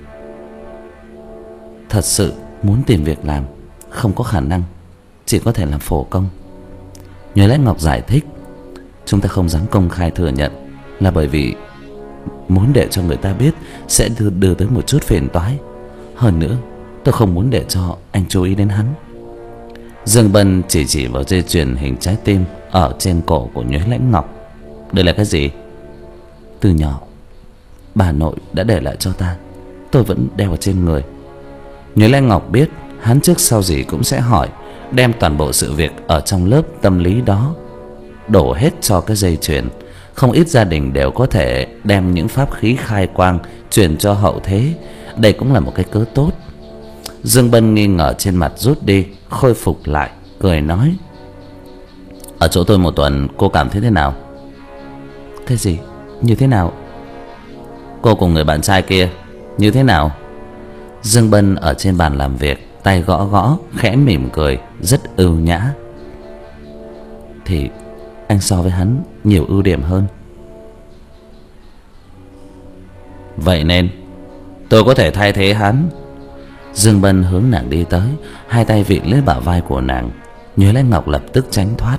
thật sự muốn tìm việc làm, không có khả năng, chỉ có thể làm phổ công. Nhuế Lãnh Ngọc giải thích: chúng ta không dám công khai thừa nhận là bởi vì muốn để cho người ta biết sẽ đưa, đưa tới một chút phiền toái. Hơn nữa, tôi không muốn để cho anh chú ý đến hắn. Dương Bân chỉ chỉ vào dây chuyền hình trái tim ở trên cổ của Nhuế Lãnh Ngọc. Đây là cái gì? Từ nhỏ bà nội đã để lại cho ta, tôi vẫn đeo ở trên người. Nhuế Lãnh Ngọc biết hắn trước sau gì cũng sẽ hỏi, đem toàn bộ sự việc ở trong lớp tâm lý đó đổ hết cho cái dây chuyền. Không ít gia đình đều có thể đem những pháp khí khai quang truyền cho hậu thế. Đây cũng là một cái cớ tốt. Dương Bân nghi ngờ trên mặt rút đi, khôi phục lại, cười nói: Ở chỗ tôi một tuần cô cảm thấy thế nào? Cái gì? Như thế nào? Cô cùng người bạn trai kia như thế nào? Dương Bân ở trên bàn làm việc, tay gõ gõ, khẽ mỉm cười, rất ưu nhã. Thì anh so với hắn nhiều ưu điểm hơn. Vậy nên tôi có thể thay thế hắn. Dương Bân hướng nàng đi tới, hai tay vịn lấy bả vai của nàng. Nhuế Lãnh Ngọc lập tức tránh thoát.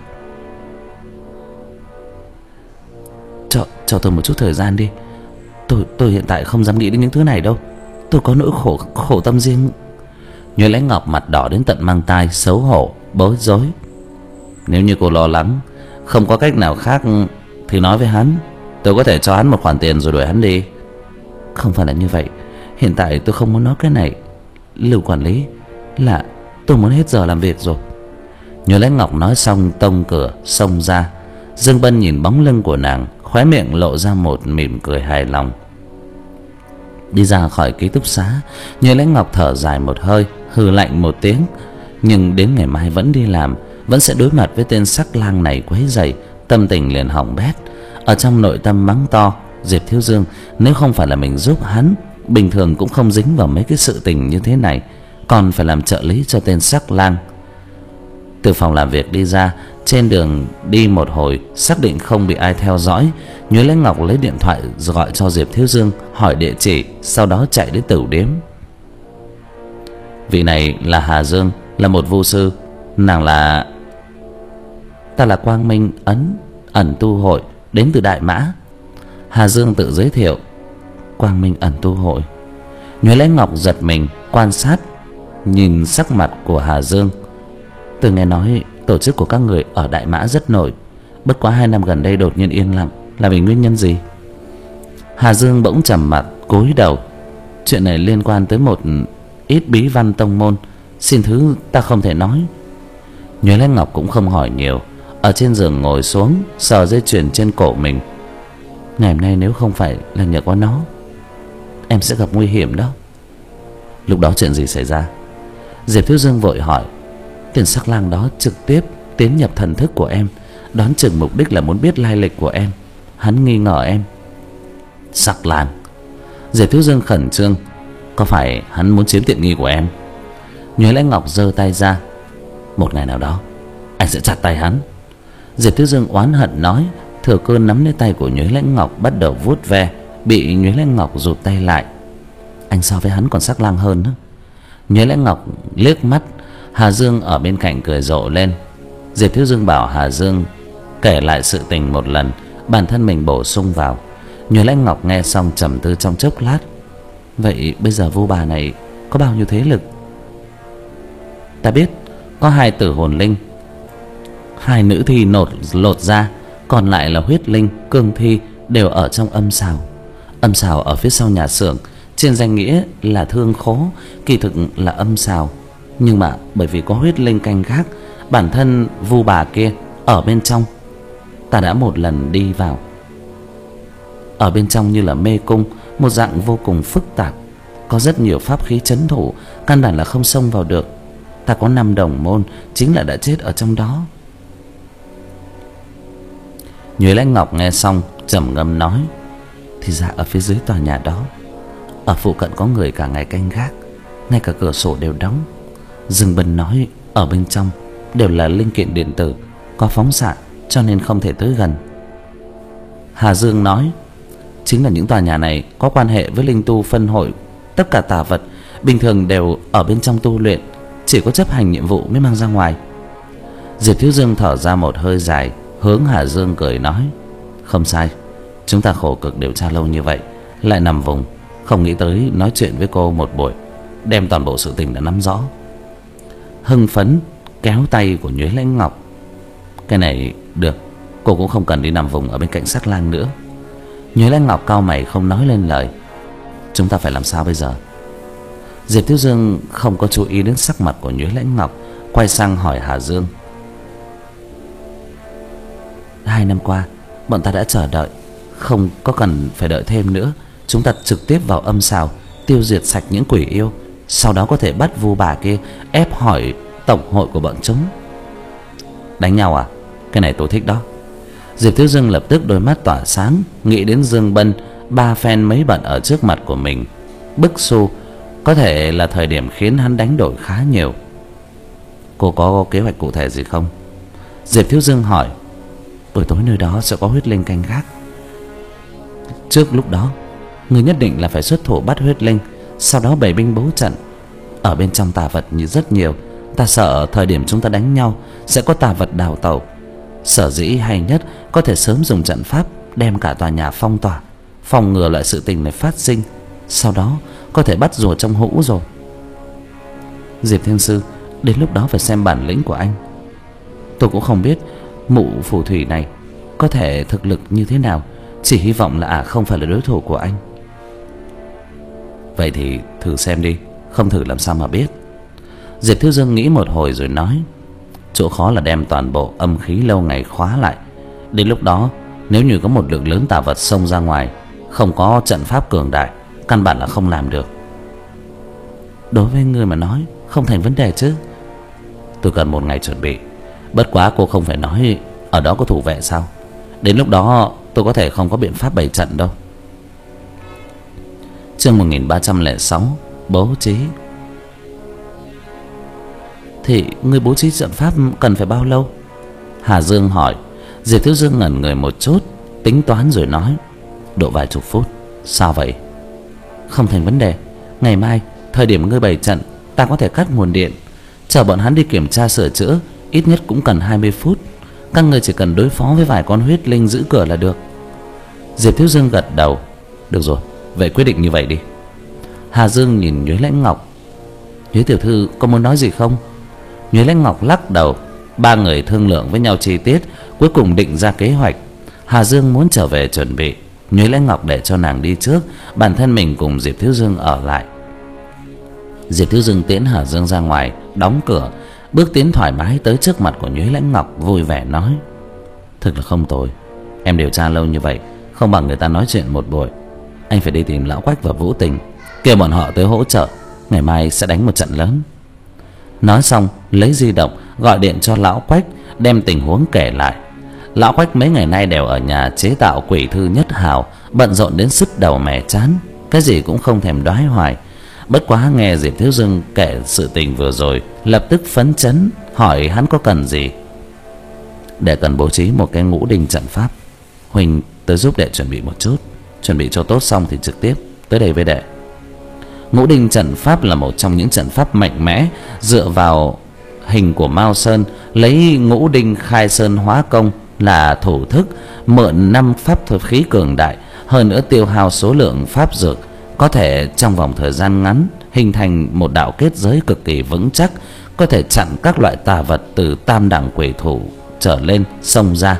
Cho, cho tôi một chút thời gian đi. Tôi tôi hiện tại không dám nghĩ đến những thứ này đâu. Tôi có nỗi khổ khổ tâm riêng. Nhuế Lãnh Ngọc mặt đỏ đến tận mang tai, xấu hổ, bối rối. Nếu như cô lo lắng, không có cách nào khác thì nói với hắn. Tôi có thể cho hắn một khoản tiền rồi đuổi hắn đi. Không phải là như vậy. Hiện tại tôi không muốn nói cái này. Lưu quản lý, là tôi muốn hết giờ làm việc rồi. Nhuế Lãnh Ngọc nói xong tông cửa xông ra. Dương Bân nhìn bóng lưng của nàng, khóe miệng lộ ra một mỉm cười hài lòng. Đi ra khỏi ký túc xá, Nhuế Lãnh Ngọc thở dài một hơi, hừ lạnh một tiếng. Nhưng đến ngày mai vẫn đi làm, vẫn sẽ đối mặt với tên sắc lang này quấy rầy, tâm tình liền hỏng bét. Ở trong nội tâm mắng to, Diệp Thiếu Dương nếu không phải là mình giúp hắn, bình thường cũng không dính vào mấy cái sự tình như thế này, còn phải làm trợ lý cho tên sắc lang. Từ phòng làm việc đi ra, trên đường đi một hồi, xác định không bị ai theo dõi, Nhuế Lãnh Ngọc lấy điện thoại gọi cho Diệp Thiếu Dương, hỏi địa chỉ, sau đó chạy đến tửu điếm. Vị này là Hà Dương, là một vu sư. Nàng là... Ta là Quang Minh Ấn Ẩn Tu Hội, đến từ Đại Mã. Hà Dương tự giới thiệu. Quang Minh Ẩn Tu Hội. Nhuế Lãnh Ngọc giật mình, quan sát, nhìn sắc mặt của Hà Dương. Tôi nghe nói tổ chức của các người ở Đại Mã rất nổi, bất quá hai năm gần đây đột nhiên yên lặng, là vì nguyên nhân gì? Hà Dương bỗng trầm mặt, cúi đầu. Chuyện này liên quan tới một ít bí văn tông môn, xin thứ ta không thể nói. Nhuế Lãnh Ngọc cũng không hỏi nhiều, ở trên giường ngồi xuống, sờ dây chuyền trên cổ mình. Ngày hôm nay nếu không phải là nhờ có nó, em sẽ gặp nguy hiểm đó. Lúc đó chuyện gì xảy ra? Diệp Thiếu Dương vội hỏi. Tên sắc lang đó trực tiếp tiến nhập thần thức của em, đoán chừng mục đích là muốn biết lai lịch của em. Hắn nghi ngờ em. Sắc lang? Diệp Thiếu Dương khẩn trương. Có phải hắn muốn chiếm tiện nghi của em? Nhuế Lãnh Ngọc giơ tay ra. Một ngày nào đó anh sẽ chặt tay hắn. Diệp Thiếu Dương oán hận nói, thừa cơ nắm lấy tay của Nhuế Lãnh Ngọc bắt đầu vuốt ve, bị Nhuế Lãnh Ngọc rụt tay lại. Anh so với hắn còn sắc lang hơn đó. Nhuế Lãnh Ngọc liếc mắt. Hà Dương ở bên cạnh cười rộ lên. Diệp Thiếu Dương bảo Hà Dương kể lại sự tình một lần, bản thân mình bổ sung vào. Nhuế Lãnh Ngọc nghe xong trầm tư trong chốc lát. Vậy bây giờ vu bà này có bao nhiêu thế lực? Ta biết có hai tử hồn linh, hai nữ thi nột lột ra, còn lại là huyết linh, cương thi đều ở trong âm sào. Âm sào ở phía sau nhà xưởng, trên danh nghĩa là thương khố, kỳ thực là âm sào. Nhưng mà bởi vì có huyết linh canh gác, bản thân vu bà kia ở bên trong. Ta đã một lần đi vào. Ở bên trong như là mê cung, một dạng vô cùng phức tạp, có rất nhiều pháp khí trấn thủ, căn bản là không xông vào được. Ta có năm đồng môn chính là đã chết ở trong đó. Nhuế Lãnh Ngọc nghe xong trầm ngâm nói. Thì ra ở phía dưới tòa nhà đó, ở phụ cận có người cả ngày canh gác, ngay cả cửa sổ đều đóng. Dương Bân nói ở bên trong đều là linh kiện điện tử, có phóng xạ, cho nên không thể tới gần. Hà Dương nói. Chính là những tòa nhà này có quan hệ với linh tu phân hội. Tất cả tà vật bình thường đều ở bên trong tu luyện, chỉ có chấp hành nhiệm vụ mới mang ra ngoài. Diệp Thiếu Dương thở ra một hơi dài, hướng Hà Dương cười nói. Không sai, chúng ta khổ cực điều tra lâu như vậy, lại nằm vùng, không nghĩ tới nói chuyện với cô một buổi, đem toàn bộ sự tình đã nắm rõ. Hưng phấn kéo tay của Nhuế Lãnh Ngọc. Cái này được, cô cũng không cần đi nằm vùng ở bên cạnh sắc lang nữa. Nhuế Lãnh Ngọc cau mày không nói lên lời. Chúng ta phải làm sao bây giờ? Diệp Thiếu Dương không có chú ý đến sắc mặt của Nhuế Lãnh Ngọc, quay sang hỏi Hà Dương. Hai năm qua bọn ta đã chờ đợi, không có cần phải đợi thêm nữa. Chúng ta trực tiếp vào âm sào, tiêu diệt sạch những quỷ yêu, sau đó có thể bắt vu bà kia ép hỏi tổng hội của bọn chúng. Đánh nhau à? Cái này tôi thích đó. Diệp Thiếu Dương lập tức đôi mắt tỏa sáng, nghĩ đến Dương Bân ba phen mấy bận ở trước mặt của mình. Bức xu có thể là thời điểm khiến hắn đánh đổi khá nhiều. Cô có kế hoạch cụ thể gì không? Diệp Thiếu Dương hỏi. Buổi tối nơi đó sẽ có huyết linh canh gác. Trước lúc đó, người nhất định là phải xuất thủ bắt huyết linh, sau đó bày binh bố trận. Ở bên trong tà vật như rất nhiều, ta sợ thời điểm chúng ta đánh nhau sẽ có tà vật đào tẩu. Sở dĩ hay nhất có thể sớm dùng trận pháp đem cả tòa nhà phong tỏa, phòng ngừa loại sự tình này phát sinh. Sau đó có thể bắt rùa trong hũ rồi. Diệp Thiên Sư, đến lúc đó phải xem bản lĩnh của anh. Tôi cũng không biết mụ phù thủy này có thể thực lực như thế nào, chỉ hy vọng là ả à không phải là đối thủ của anh. Vậy thì thử xem đi, không thử làm sao mà biết. Diệp Thiếu Dương nghĩ một hồi rồi nói. Chỗ khó là đem toàn bộ âm khí lâu ngày khóa lại. Đến lúc đó nếu như có một lượng lớn tà vật xông ra ngoài, không có trận pháp cường đại, căn bản là không làm được. Đối với ngươi mà nói không thành vấn đề chứ. Tôi cần một ngày chuẩn bị. Bất quá cô không phải nói ở đó có thủ vệ sao? Đến lúc đó tôi có thể không có biện pháp bày trận đâu. Chương một nghìn ba trăm lẻ sáu. Bố trí. Thì ngươi bố trí trận pháp cần phải bao lâu? Hà Dương hỏi. Diệp Thiếu Dương ngẩn người một chút, tính toán rồi nói. Độ vài chục phút. Sao vậy? Không thành vấn đề. Ngày mai thời điểm ngươi bày trận, ta có thể cắt nguồn điện, chờ bọn hắn đi kiểm tra sửa chữa, ít nhất cũng cần hai mươi phút. Các ngươi chỉ cần đối phó với vài con huyết linh giữ cửa là được. Diệp Thiếu Dương gật đầu. Được rồi, vậy quyết định như vậy đi. Hà Dương nhìn Nhuế Lãnh Ngọc. Nhuế tiểu thư có muốn nói gì không? Nhuế Lãnh Ngọc lắc đầu. Ba người thương lượng với nhau chi tiết, cuối cùng định ra kế hoạch. Hà Dương muốn trở về chuẩn bị, Nhuế Lãnh Ngọc để cho nàng đi trước, bản thân mình cùng Diệp Thiếu Dương ở lại. Diệp Thiếu Dương tiễn Hà Dương ra ngoài, đóng cửa, bước tiến thoải mái tới trước mặt của Nhuế Lãnh Ngọc, vui vẻ nói. Thực là không tồi. Em điều tra lâu như vậy, không bằng người ta nói chuyện một buổi. Anh phải đi tìm Lão Quách và Vũ Tình, kêu bọn họ tới hỗ trợ. Ngày mai sẽ đánh một trận lớn. Nói xong lấy di động gọi điện cho Lão Quách, đem tình huống kể lại. Lão Quách mấy ngày nay đều ở nhà chế tạo quỷ thư nhất hào, bận rộn đến sứt đầu mẻ chán, cái gì cũng không thèm đoái hoài. Bất quá nghe Diệp Thiếu Dương kể sự tình vừa rồi, lập tức phấn chấn, hỏi hắn có cần gì. Để cần bố trí một cái ngũ đinh trận pháp. Huỳnh tới giúp đệ chuẩn bị một chút, chuẩn bị cho tốt xong thì trực tiếp tới đây với đệ. Ngũ đinh trận pháp là một trong những trận pháp mạnh mẽ, dựa vào hình của Mao Sơn, lấy ngũ đinh khai sơn hóa công là thủ thức, mượn năm pháp thuật khí cường đại, hơn nữa tiêu hao số lượng pháp dược, có thể trong vòng thời gian ngắn hình thành một đạo kết giới cực kỳ vững chắc, có thể chặn các loại tà vật từ tam đẳng quỷ thủ trở lên xông ra.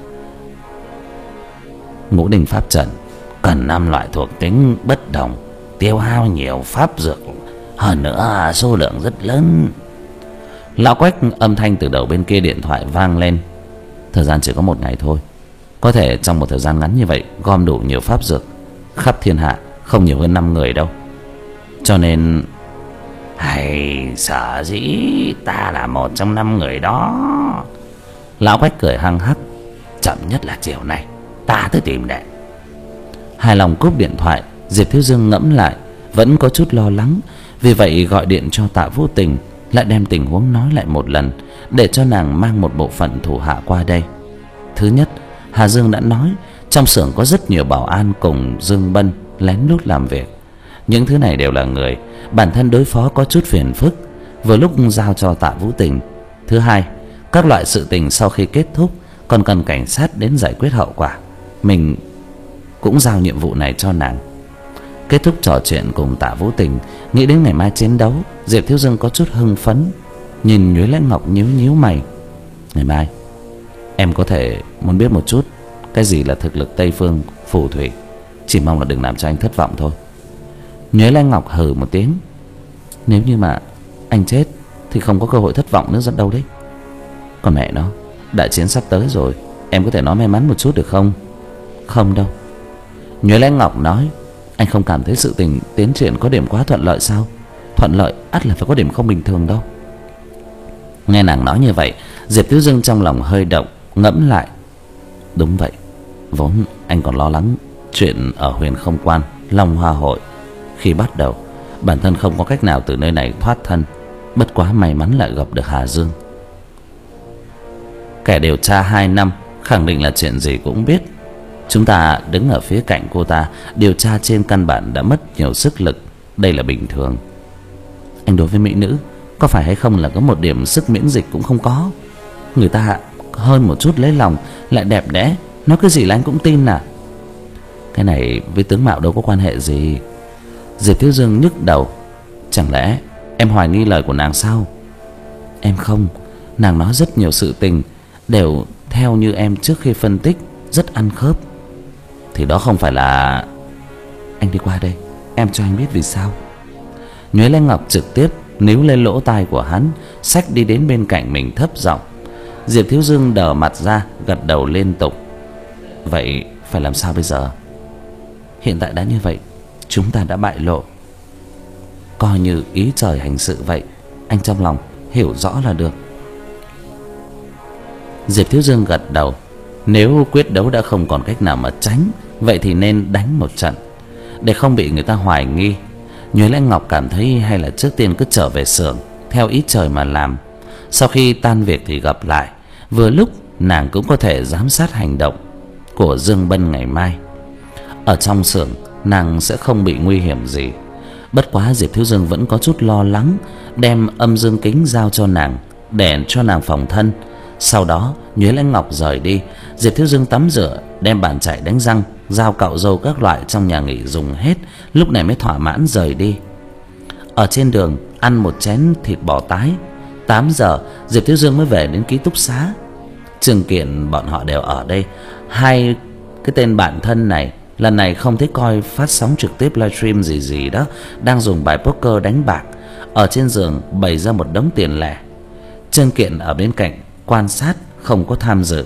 Ngũ đinh pháp trận cần năm loại thuộc tính bất đồng, tiêu hao nhiều pháp dược, hơn nữa số lượng rất lớn. Lão Quách âm thanh từ đầu bên kia điện thoại vang lên. Thời gian chỉ có một ngày thôi, có thể trong một thời gian ngắn như vậy gom đủ nhiều pháp dược, khắp thiên hạ không nhiều hơn năm người đâu. Cho nên hay sở dĩ ta là một trong năm người đó. Lão Quách cười hăng hắc. Chậm nhất là chiều nay ta tới tìm đệ. Hài lòng cúp điện thoại, Diệp Thiếu Dương ngẫm lại, vẫn có chút lo lắng, vì vậy gọi điện cho Tạ Vũ Tình, lại đem tình huống nói lại một lần, để cho nàng mang một bộ phận thủ hạ qua đây. Thứ nhất, Hà Dương đã nói trong xưởng có rất nhiều bảo an cùng Dương Bân lén lút làm việc. Những thứ này đều là người bản thân đối phó có chút phiền phức, vừa lúc giao cho Tạ Vũ Tình. Thứ hai, các loại sự tình sau khi kết thúc còn cần cảnh sát đến giải quyết hậu quả, mình cũng giao nhiệm vụ này cho nàng. Kết thúc trò chuyện cùng Tạ Vũ Tình, nghĩ đến ngày mai chiến đấu, Diệp Thiếu Dương có chút hưng phấn, nhìn Nhuế Lãnh Ngọc nhíu nhíu mày. Ngày mai em có thể muốn biết một chút cái gì là thực lực Tây Phương phù thủy, chỉ mong là đừng làm cho anh thất vọng thôi. Nhuế Lãnh Ngọc hừ một tiếng. Nếu như mà anh chết thì không có cơ hội thất vọng nữa rất đâu đấy. Còn mẹ nó, đại chiến sắp tới rồi, em có thể nói may mắn một chút được không? Không đâu. Nhuế Lãnh Ngọc nói. Anh không cảm thấy sự tình tiến triển có điểm quá thuận lợi sao? Thuận lợi ắt là phải có điểm không bình thường đâu. Nghe nàng nói như vậy, Diệp Thiếu Dương trong lòng hơi động, ngẫm lại, đúng vậy, vốn anh còn lo lắng chuyện ở Huyền Không Quan, Long Hoa Hội. Khi bắt đầu, bản thân không có cách nào từ nơi này thoát thân, bất quá may mắn lại gặp được Hà Dương. Kẻ điều tra hai năm khẳng định là chuyện gì cũng biết. Chúng ta đứng ở phía cạnh cô ta, điều tra trên căn bản đã mất nhiều sức lực, đây là bình thường. Anh đối với mỹ nữ có phải hay không là có một điểm sức miễn dịch cũng không có. Người ta hơn một chút lấy lòng, lại đẹp đẽ, nói cái gì là anh cũng tin à? Cái này với tướng mạo đâu có quan hệ gì. Diệp Thiếu Dương nhức đầu. Chẳng lẽ em hoài nghi lời của nàng sao? Em không. Nàng nói rất nhiều sự tình đều theo như em trước khi phân tích, rất ăn khớp. Thì đó không phải là... Anh đi qua đây, em cho anh biết vì sao. Nhuế Lan Ngọc trực tiếp níu lên lỗ tai của hắn, xách đi đến bên cạnh mình thấp giọng. Diệp Thiếu Dương đờ mặt ra, gật đầu liên tục. Vậy phải làm sao bây giờ? Hiện tại đã như vậy, chúng ta đã bại lộ. Coi như ý trời hành sự vậy, anh trong lòng hiểu rõ là được. Diệp Thiếu Dương gật đầu. Nếu quyết đấu đã không còn cách nào mà tránh, vậy thì nên đánh một trận, để không bị người ta hoài nghi. Nhuế Lan Ngọc cảm thấy hay là trước tiên cứ trở về xưởng, theo ý trời mà làm. Sau khi tan việc thì gặp lại, vừa lúc nàng cũng có thể giám sát hành động của Dương Bân ngày mai. Ở trong xưởng nàng sẽ không bị nguy hiểm gì. Bất quá Diệp Thiếu Dương vẫn có chút lo lắng, đem âm dương kính giao cho nàng để cho nàng phòng thân. Sau đó Nhuế Lan Ngọc rời đi, Diệp Thiếu Dương tắm rửa, đem bàn chải đánh răng, dao cạo râu các loại trong nhà nghỉ dùng hết, lúc này mới thỏa mãn rời đi. Ở trên đường ăn một chén thịt bò tái. Tám giờ Diệp Thiếu Dương mới về đến ký túc xá. Trương Kiện bọn họ đều ở đây. Hai cái tên bạn thân này lần này không thấy coi phát sóng trực tiếp livestream gì gì đó, đang dùng bài poker đánh bạc. Ở trên giường bày ra một đống tiền lẻ. Trương Kiện ở bên cạnh quan sát, không có tham dự.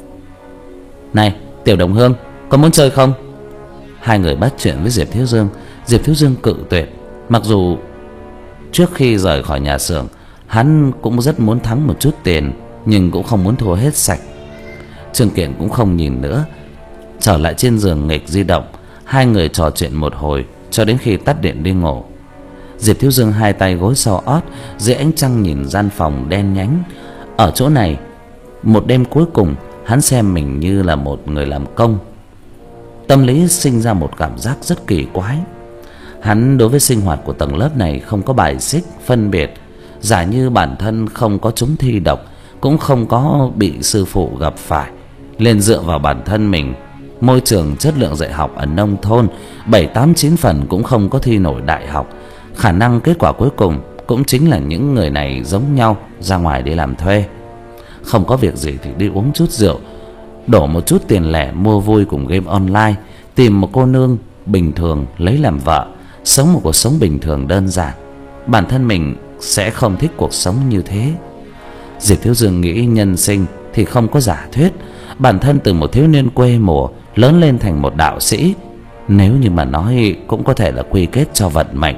Này Tiểu Đồng Hương, có muốn chơi không? Hai người bắt chuyện với Diệp Thiếu Dương. Diệp Thiếu Dương cự tuyệt. Mặc dù trước khi rời khỏi nhà xưởng, hắn cũng rất muốn thắng một chút tiền, nhưng cũng không muốn thua hết sạch. Trương Kiện cũng không nhìn nữa, trở lại trên giường nghịch di động. Hai người trò chuyện một hồi cho đến khi tắt điện đi ngủ. Diệp Thiếu Dương hai tay gối sau ót, dưới ánh trăng nhìn gian phòng đen nhánh. Ở chỗ này, một đêm cuối cùng, hắn xem mình như là một người làm công. Tâm lý sinh ra một cảm giác rất kỳ quái. Hắn đối với sinh hoạt của tầng lớp này không có bài xích, phân biệt. Giả như bản thân không có trúng thi độc, cũng không có bị sư phụ gặp phải, nên dựa vào bản thân mình. Môi trường chất lượng dạy học ở nông thôn, bảy tám chín phần cũng không có thi nổi đại học. Khả năng kết quả cuối cùng cũng chính là những người này giống nhau, ra ngoài để làm thuê. Không có việc gì thì đi uống chút rượu, đổ một chút tiền lẻ mua vui cùng game online, tìm một cô nương bình thường lấy làm vợ, sống một cuộc sống bình thường đơn giản. Bản thân mình sẽ không thích cuộc sống như thế. Diệp Thiếu Dương nghĩ nhân sinh thì không có giả thuyết. Bản thân từ một thiếu niên quê mùa lớn lên thành một đạo sĩ, nếu như mà nói cũng có thể là quy kết cho vận mệnh.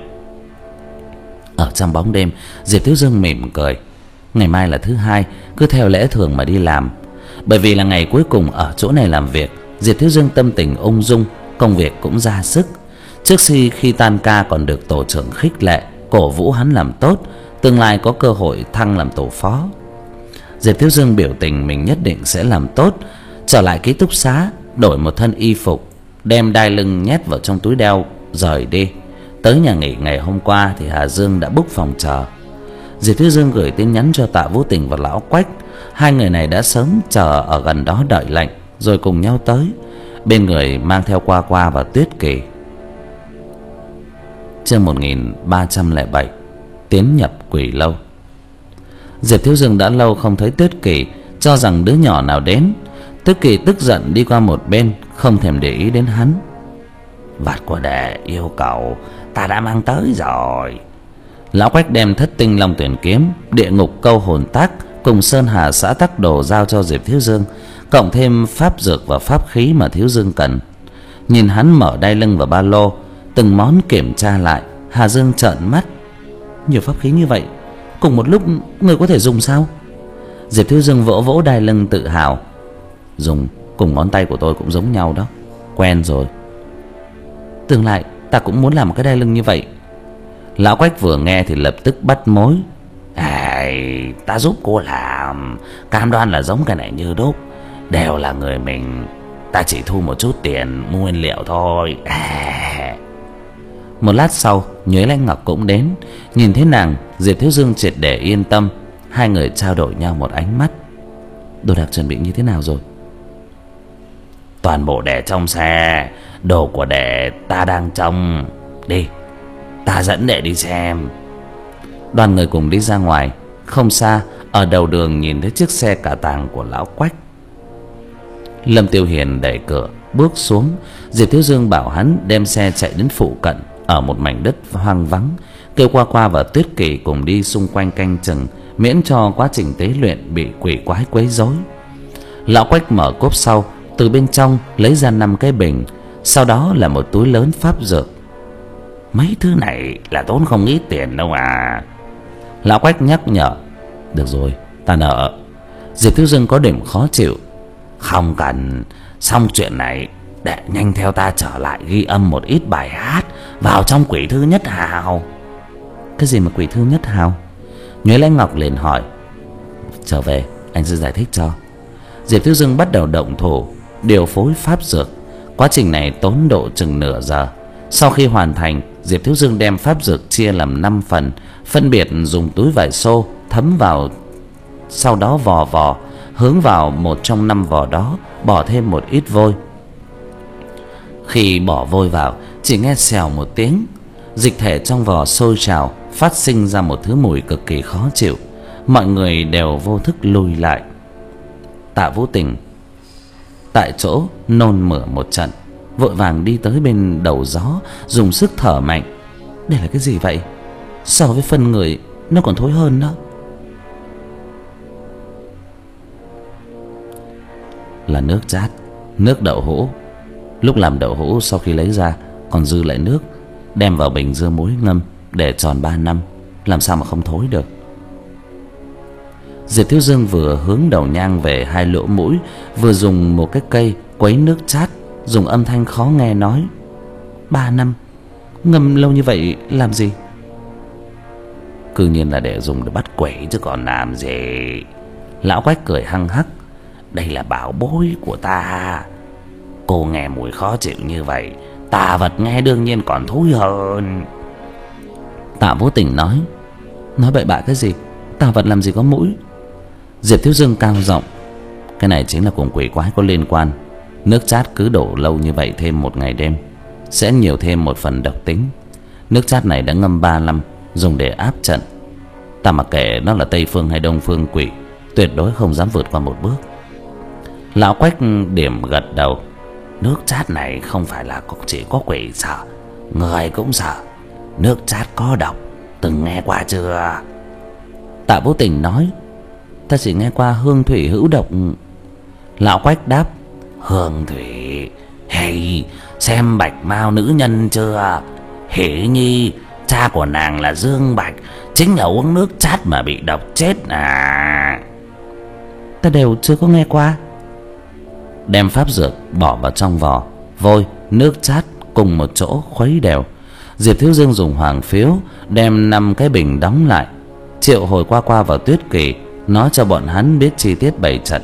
Ở trong bóng đêm, Diệp Thiếu Dương mỉm cười. Ngày mai là thứ hai, cứ theo lẽ thường mà đi làm. Bởi vì là ngày cuối cùng ở chỗ này làm việc, Diệp Thiếu Dương tâm tình ung dung, công việc cũng ra sức. Trước khi khi tan ca còn được tổ trưởng khích lệ, cổ vũ hắn làm tốt, tương lai có cơ hội thăng làm tổ phó. Diệp Thiếu Dương biểu tình mình nhất định sẽ làm tốt. Trở lại ký túc xá, đổi một thân y phục, đem đai lưng nhét vào trong túi đeo, rời đi. Tới nhà nghỉ ngày hôm qua thì Hà Dương đã book phòng chờ. Diệp Thiếu Dương gửi tin nhắn cho Tạ Vũ Tình và Lão Quách. Hai người này đã sớm chờ ở gần đó đợi lệnh, rồi cùng nhau tới. Bên người mang theo Qua Qua và Tuyết Kỳ. Chương một nghìn ba trăm lẻ bảy, tiến nhập quỷ lâu. Diệp Thiếu Dương đã lâu không thấy Tuyết Kỳ, cho rằng đứa nhỏ nào đến. Tuyết Kỳ tức giận đi qua một bên, không thèm để ý đến hắn. Vạt của đệ yêu cầu ta đã mang tới rồi. Lão Quách đem Thất Tinh Long Tuyển Kiếm, Địa Ngục Câu Hồn Tác cùng Sơn Hà Xã Tắc Đồ giao cho Diệp Thiếu Dương, cộng thêm pháp dược và pháp khí mà Thiếu Dương cần. Nhìn hắn mở đai lưng và ba lô, từng món kiểm tra lại, Hà Dương trợn mắt. Nhiều pháp khí như vậy, cùng một lúc người có thể dùng sao? Diệp Thiếu Dương vỗ vỗ đai lưng tự hào. dùng cùng ngón tay của tôi cũng giống nhau đó. Quen rồi. Tương lai ta cũng muốn làm một cái đai lưng như vậy. Lão Quách vừa nghe thì lập tức bắt mối. Ai, ta giúp cô làm, cam đoan là giống cái này như đúc. Đều là người mình, ta chỉ thu một chút tiền mua nguyên liệu thôi. À. Một lát sau, Nhuế Lãnh Ngọc cũng đến. Nhìn thấy nàng, Diệp Thiếu Dương triệt để yên tâm. Hai người trao đổi nhau một ánh mắt. Đồ đạc chuẩn bị như thế nào rồi? Toàn bộ để trong xe. Đồ của đệ ta đang trông. Đi, ta dẫn đệ đi xem. Đoàn người cùng đi ra ngoài. Không xa, ở đầu đường nhìn thấy chiếc xe cả tàng của lão Quách. Lâm Tiêu Hiền đẩy cửa bước xuống. Diệp Thiếu Dương bảo hắn đem xe chạy đến phụ cận, ở một mảnh đất hoang vắng, kêu Qua Qua và Tuyết Kỳ cùng đi xung quanh canh chừng, miễn cho quá trình tế luyện bị quỷ quái quấy rối. Lão Quách mở cốp sau, từ bên trong lấy ra năm cái bình, sau đó là một túi lớn pháp dược. Mấy thứ này là tốn không ít tiền đâu à. Lão Quách nhắc nhở. Được rồi, ta nợ. Diệp Thiếu Dương có điểm khó chịu. Không cần, xong chuyện này để nhanh theo ta trở lại ghi âm một ít bài hát vào trong Quỷ Thư Nhất Hào. Cái gì mà Quỷ Thư Nhất Hào? Nhuế Lãnh Ngọc liền hỏi. Trở về anh sẽ giải thích cho. Diệp Thiếu Dương bắt đầu động thủ điều phối pháp dược. Quá trình này tốn độ chừng nửa giờ. Sau khi hoàn thành, Diệp Thiếu Dương đem pháp dược chia làm năm phần, phân biệt dùng túi vải xô thấm vào, sau đó vò vò, hướng vào một trong năm vò đó bỏ thêm một ít vôi. Khi bỏ vôi vào, chỉ nghe xèo một tiếng, dịch thể trong vò sôi trào, phát sinh ra một thứ mùi cực kỳ khó chịu. Mọi người đều vô thức lùi lại. Tạ Vũ Tình tại chỗ nôn mửa một trận, vội vàng đi tới bên đầu gió, dùng sức thở mạnh. Đây là cái gì vậy? So với phân người nó còn thối hơn đó. Là nước chát, nước đậu hũ. Lúc làm đậu hũ, sau khi lấy ra còn dư lại nước, đem vào bình dưa muối ngâm để tròn ba năm, làm sao mà không thối được. Diệp Thiếu Dương vừa hướng đầu nhang về hai lỗ mũi, vừa dùng một cái cây quấy nước chát, dùng âm thanh khó nghe nói. Ba năm? Ngâm lâu như vậy làm gì? Cứ nhiên là để dùng để bắt quỷ chứ còn làm gì. Lão Quách cười hăng hắc. Đây là bảo bối của ta. Cô nghe mùi khó chịu như vậy, tà vật nghe đương nhiên còn thối hơn. Tạ Vũ Tình nói. Nói bậy bạ cái gì? Tà vật làm gì có mũi? Diệp Thiếu Dương cao giọng. Cái này chính là cùng quỷ quái có liên quan. Nước chát cứ đổ lâu như vậy thêm một ngày đêm, sẽ nhiều thêm một phần độc tính. Nước chát này đã ngâm ba năm, dùng để áp trận. Ta mặc kệ nó là Tây Phương hay Đông Phương quỷ, tuyệt đối không dám vượt qua một bước. Lão Quách điểm gật đầu. Nước chát này không phải là chỉ có quỷ sợ, người cũng sợ. Nước chát có độc, từng nghe qua chưa? Tạ Vũ Tình nói. Ta chỉ nghe qua hương thủy hữu độc. Lão Quách đáp. Hương thủy? Hay xem Bạch Mao nữ nhân chưa? Hỷ Nhi, cha của nàng là Dương Bạch, chính là uống nước chát mà bị độc chết à. Ta đều chưa có nghe qua. Đem pháp dược bỏ vào trong vò, vôi, nước chát cùng một chỗ khuấy đều. Diệp Thiếu Dương dùng hoàng phiếu đem năm cái bình đóng lại, triệu hồi Qua Qua vào Tuyết Kỳ, nói cho bọn hắn biết chi tiết bày trận.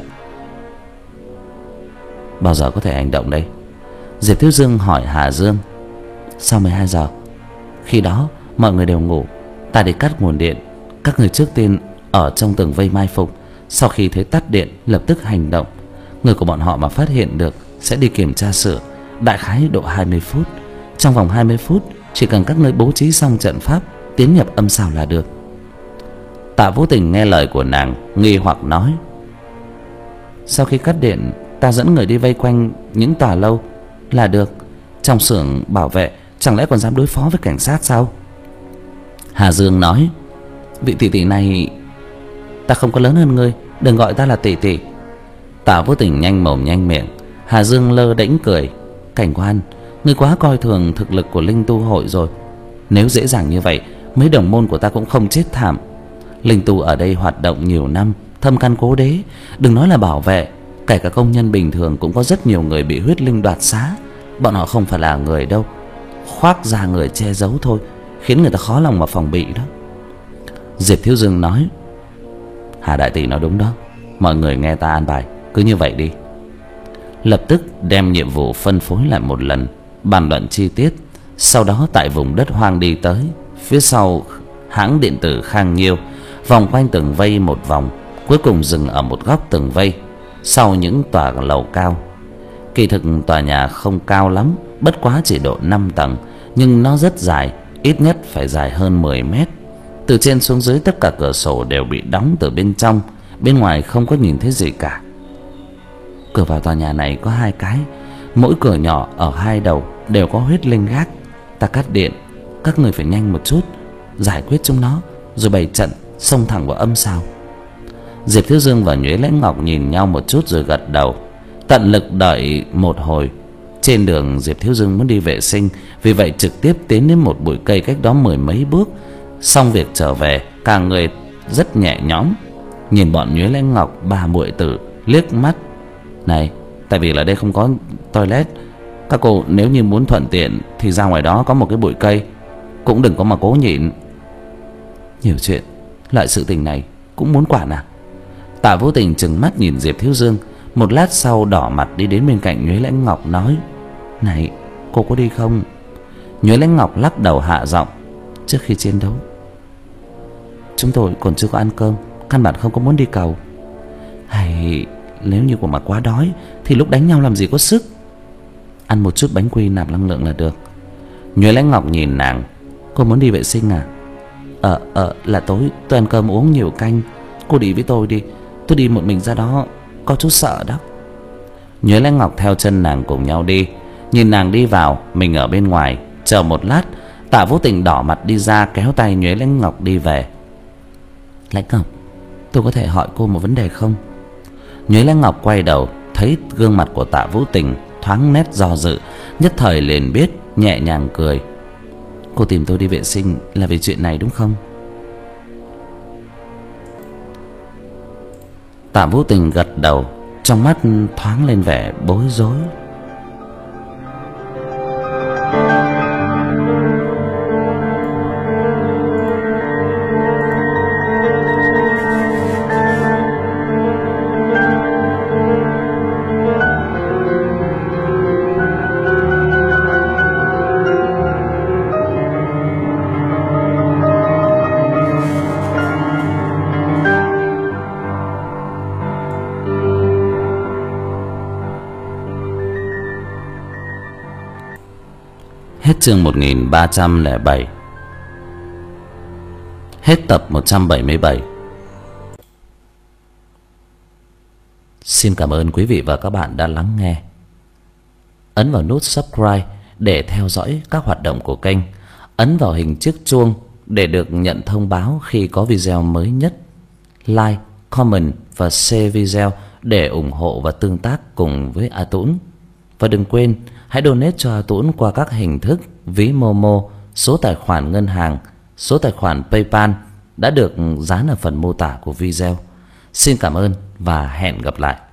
Bao giờ có thể hành động đây? Diệp Thiếu Dương hỏi Hà Dương. Sau mười hai giờ. Khi đó mọi người đều ngủ, ta đi cắt nguồn điện. Các người trước tiên ở trong tường vây mai phục, sau khi thấy tắt điện lập tức hành động. Người của bọn họ mà phát hiện được sẽ đi kiểm tra sửa, đại khái độ hai mươi phút. Trong vòng hai mươi phút, chỉ cần các nơi bố trí xong trận pháp, tiến nhập âm xào là được. Tạ Vũ Tình nghe lời của nàng, nghi hoặc nói. Sau khi cắt điện, ta dẫn người đi vây quanh những tòa lâu là được. Trong xưởng bảo vệ chẳng lẽ còn dám đối phó với cảnh sát sao? Hà Dương nói. Vị tỷ tỷ này, ta không có lớn hơn ngươi, đừng gọi ta là tỷ tỷ. Tạ Vũ Tình nhanh mồm nhanh miệng. Hà Dương lơ đễnh cười. Cảnh quan, ngươi quá coi thường thực lực của Linh Tu hội rồi. Nếu dễ dàng như vậy, mấy đồng môn của ta cũng không chết thảm. Linh Tu ở đây hoạt động nhiều năm, thâm căn cố đế, đừng nói là bảo vệ, Kể cả công nhân bình thường cũng có rất nhiều người bị huyết linh đoạt xá. Bọn họ không phải là người đâu, khoác da người che giấu thôi, khiến người ta khó lòng mà phòng bị đó. Diệp Thiếu Dương nói: Hà đại tỷ nói đúng đó, mọi người nghe ta an bài, cứ như vậy đi. Lập tức đem nhiệm vụ phân phối lại một lần, bàn luận chi tiết. Sau đó tại vùng đất hoang đi tới phía sau hãng điện tử Khang Nhiêu, vòng quanh tường vây một vòng, cuối cùng dừng ở một góc tường vây sau những tòa lầu cao. Kỳ thực tòa nhà không cao lắm, bất quá chỉ độ năm tầng, nhưng nó rất dài, ít nhất phải dài hơn mười mét. Từ trên xuống dưới tất cả cửa sổ đều bị đóng từ bên trong, bên ngoài không có nhìn thấy gì cả. Cửa vào tòa nhà này có hai cái, mỗi cửa nhỏ ở hai đầu đều có huyết linh gác. Ta cắt điện, các người phải nhanh một chút, giải quyết chúng nó rồi bày trận xông thẳng vào âm sào. Diệp Thiếu Dương và Nhuế Lãnh Ngọc nhìn nhau một chút rồi gật đầu. Tận lực đợi một hồi. Trên đường Diệp Thiếu Dương muốn đi vệ sinh, vì vậy trực tiếp tiến đến một bụi cây cách đó mười mấy bước. Xong việc trở về, cả người rất nhẹ nhõm. Nhìn bọn Nhuế Lãnh Ngọc ba muội tử liếc mắt: Này, tại vì là đây không có toilet, các cô nếu như muốn thuận tiện thì ra ngoài đó có một cái bụi cây, cũng đừng có mà cố nhịn. Nhiều chuyện, loại sự tình này cũng muốn quản à? Tạ Vũ Tình trừng mắt nhìn Diệp Thiếu Dương, một lát sau đỏ mặt đi đến bên cạnh Nhuế Lãnh Ngọc nói: Này, cô có đi không? Nhuế Lãnh Ngọc lắc đầu hạ giọng: Trước khi chiến đấu chúng tôi còn chưa có ăn cơm, căn bản không có muốn đi cầu. Hay nếu như của mà quá đói thì lúc đánh nhau làm gì có sức. Ăn một chút bánh quy nạp năng lượng là được. Nhuế Lãnh Ngọc nhìn nàng: Cô muốn đi vệ sinh à? Ờ, ờ, là tối tôi ăn cơm uống nhiều canh. Cô đi với tôi đi, tôi đi một mình ra đó có chút sợ đó. Nhuế Lãnh Ngọc theo chân nàng cùng nhau đi. Nhìn nàng đi vào, mình ở bên ngoài. Chờ một lát, Tạ Vũ Tình đỏ mặt đi ra kéo tay Nhuế Lãnh Ngọc đi về. Lãnh Ngọc, tôi có thể hỏi cô một vấn đề không? Nhuế Lãnh Ngọc quay đầu, thấy gương mặt của Tạ Vũ Tình thoáng nét do dự, nhất thời liền biết, nhẹ nhàng cười. Cô tìm tôi đi vệ sinh là vì chuyện này đúng không? Tạ Vũ Tình gật đầu, trong mắt thoáng lên vẻ bối rối. Hết chương một nghìn ba trăm lẻ bảy. Hết tập một trăm bảy mươi bảy. Xin cảm ơn quý vị và các bạn đã lắng nghe. Ấn vào nút subscribe để theo dõi các hoạt động của kênh. Ấn vào hình chiếc chuông để được nhận thông báo khi có video mới nhất. Like, comment và share video để ủng hộ và tương tác cùng với A Tũng. Và đừng quên hãy donate cho A Tũng qua các hình thức ví Momo, số tài khoản ngân hàng, số tài khoản PayPal đã được dán ở phần mô tả của video. Xin cảm ơn và hẹn gặp lại.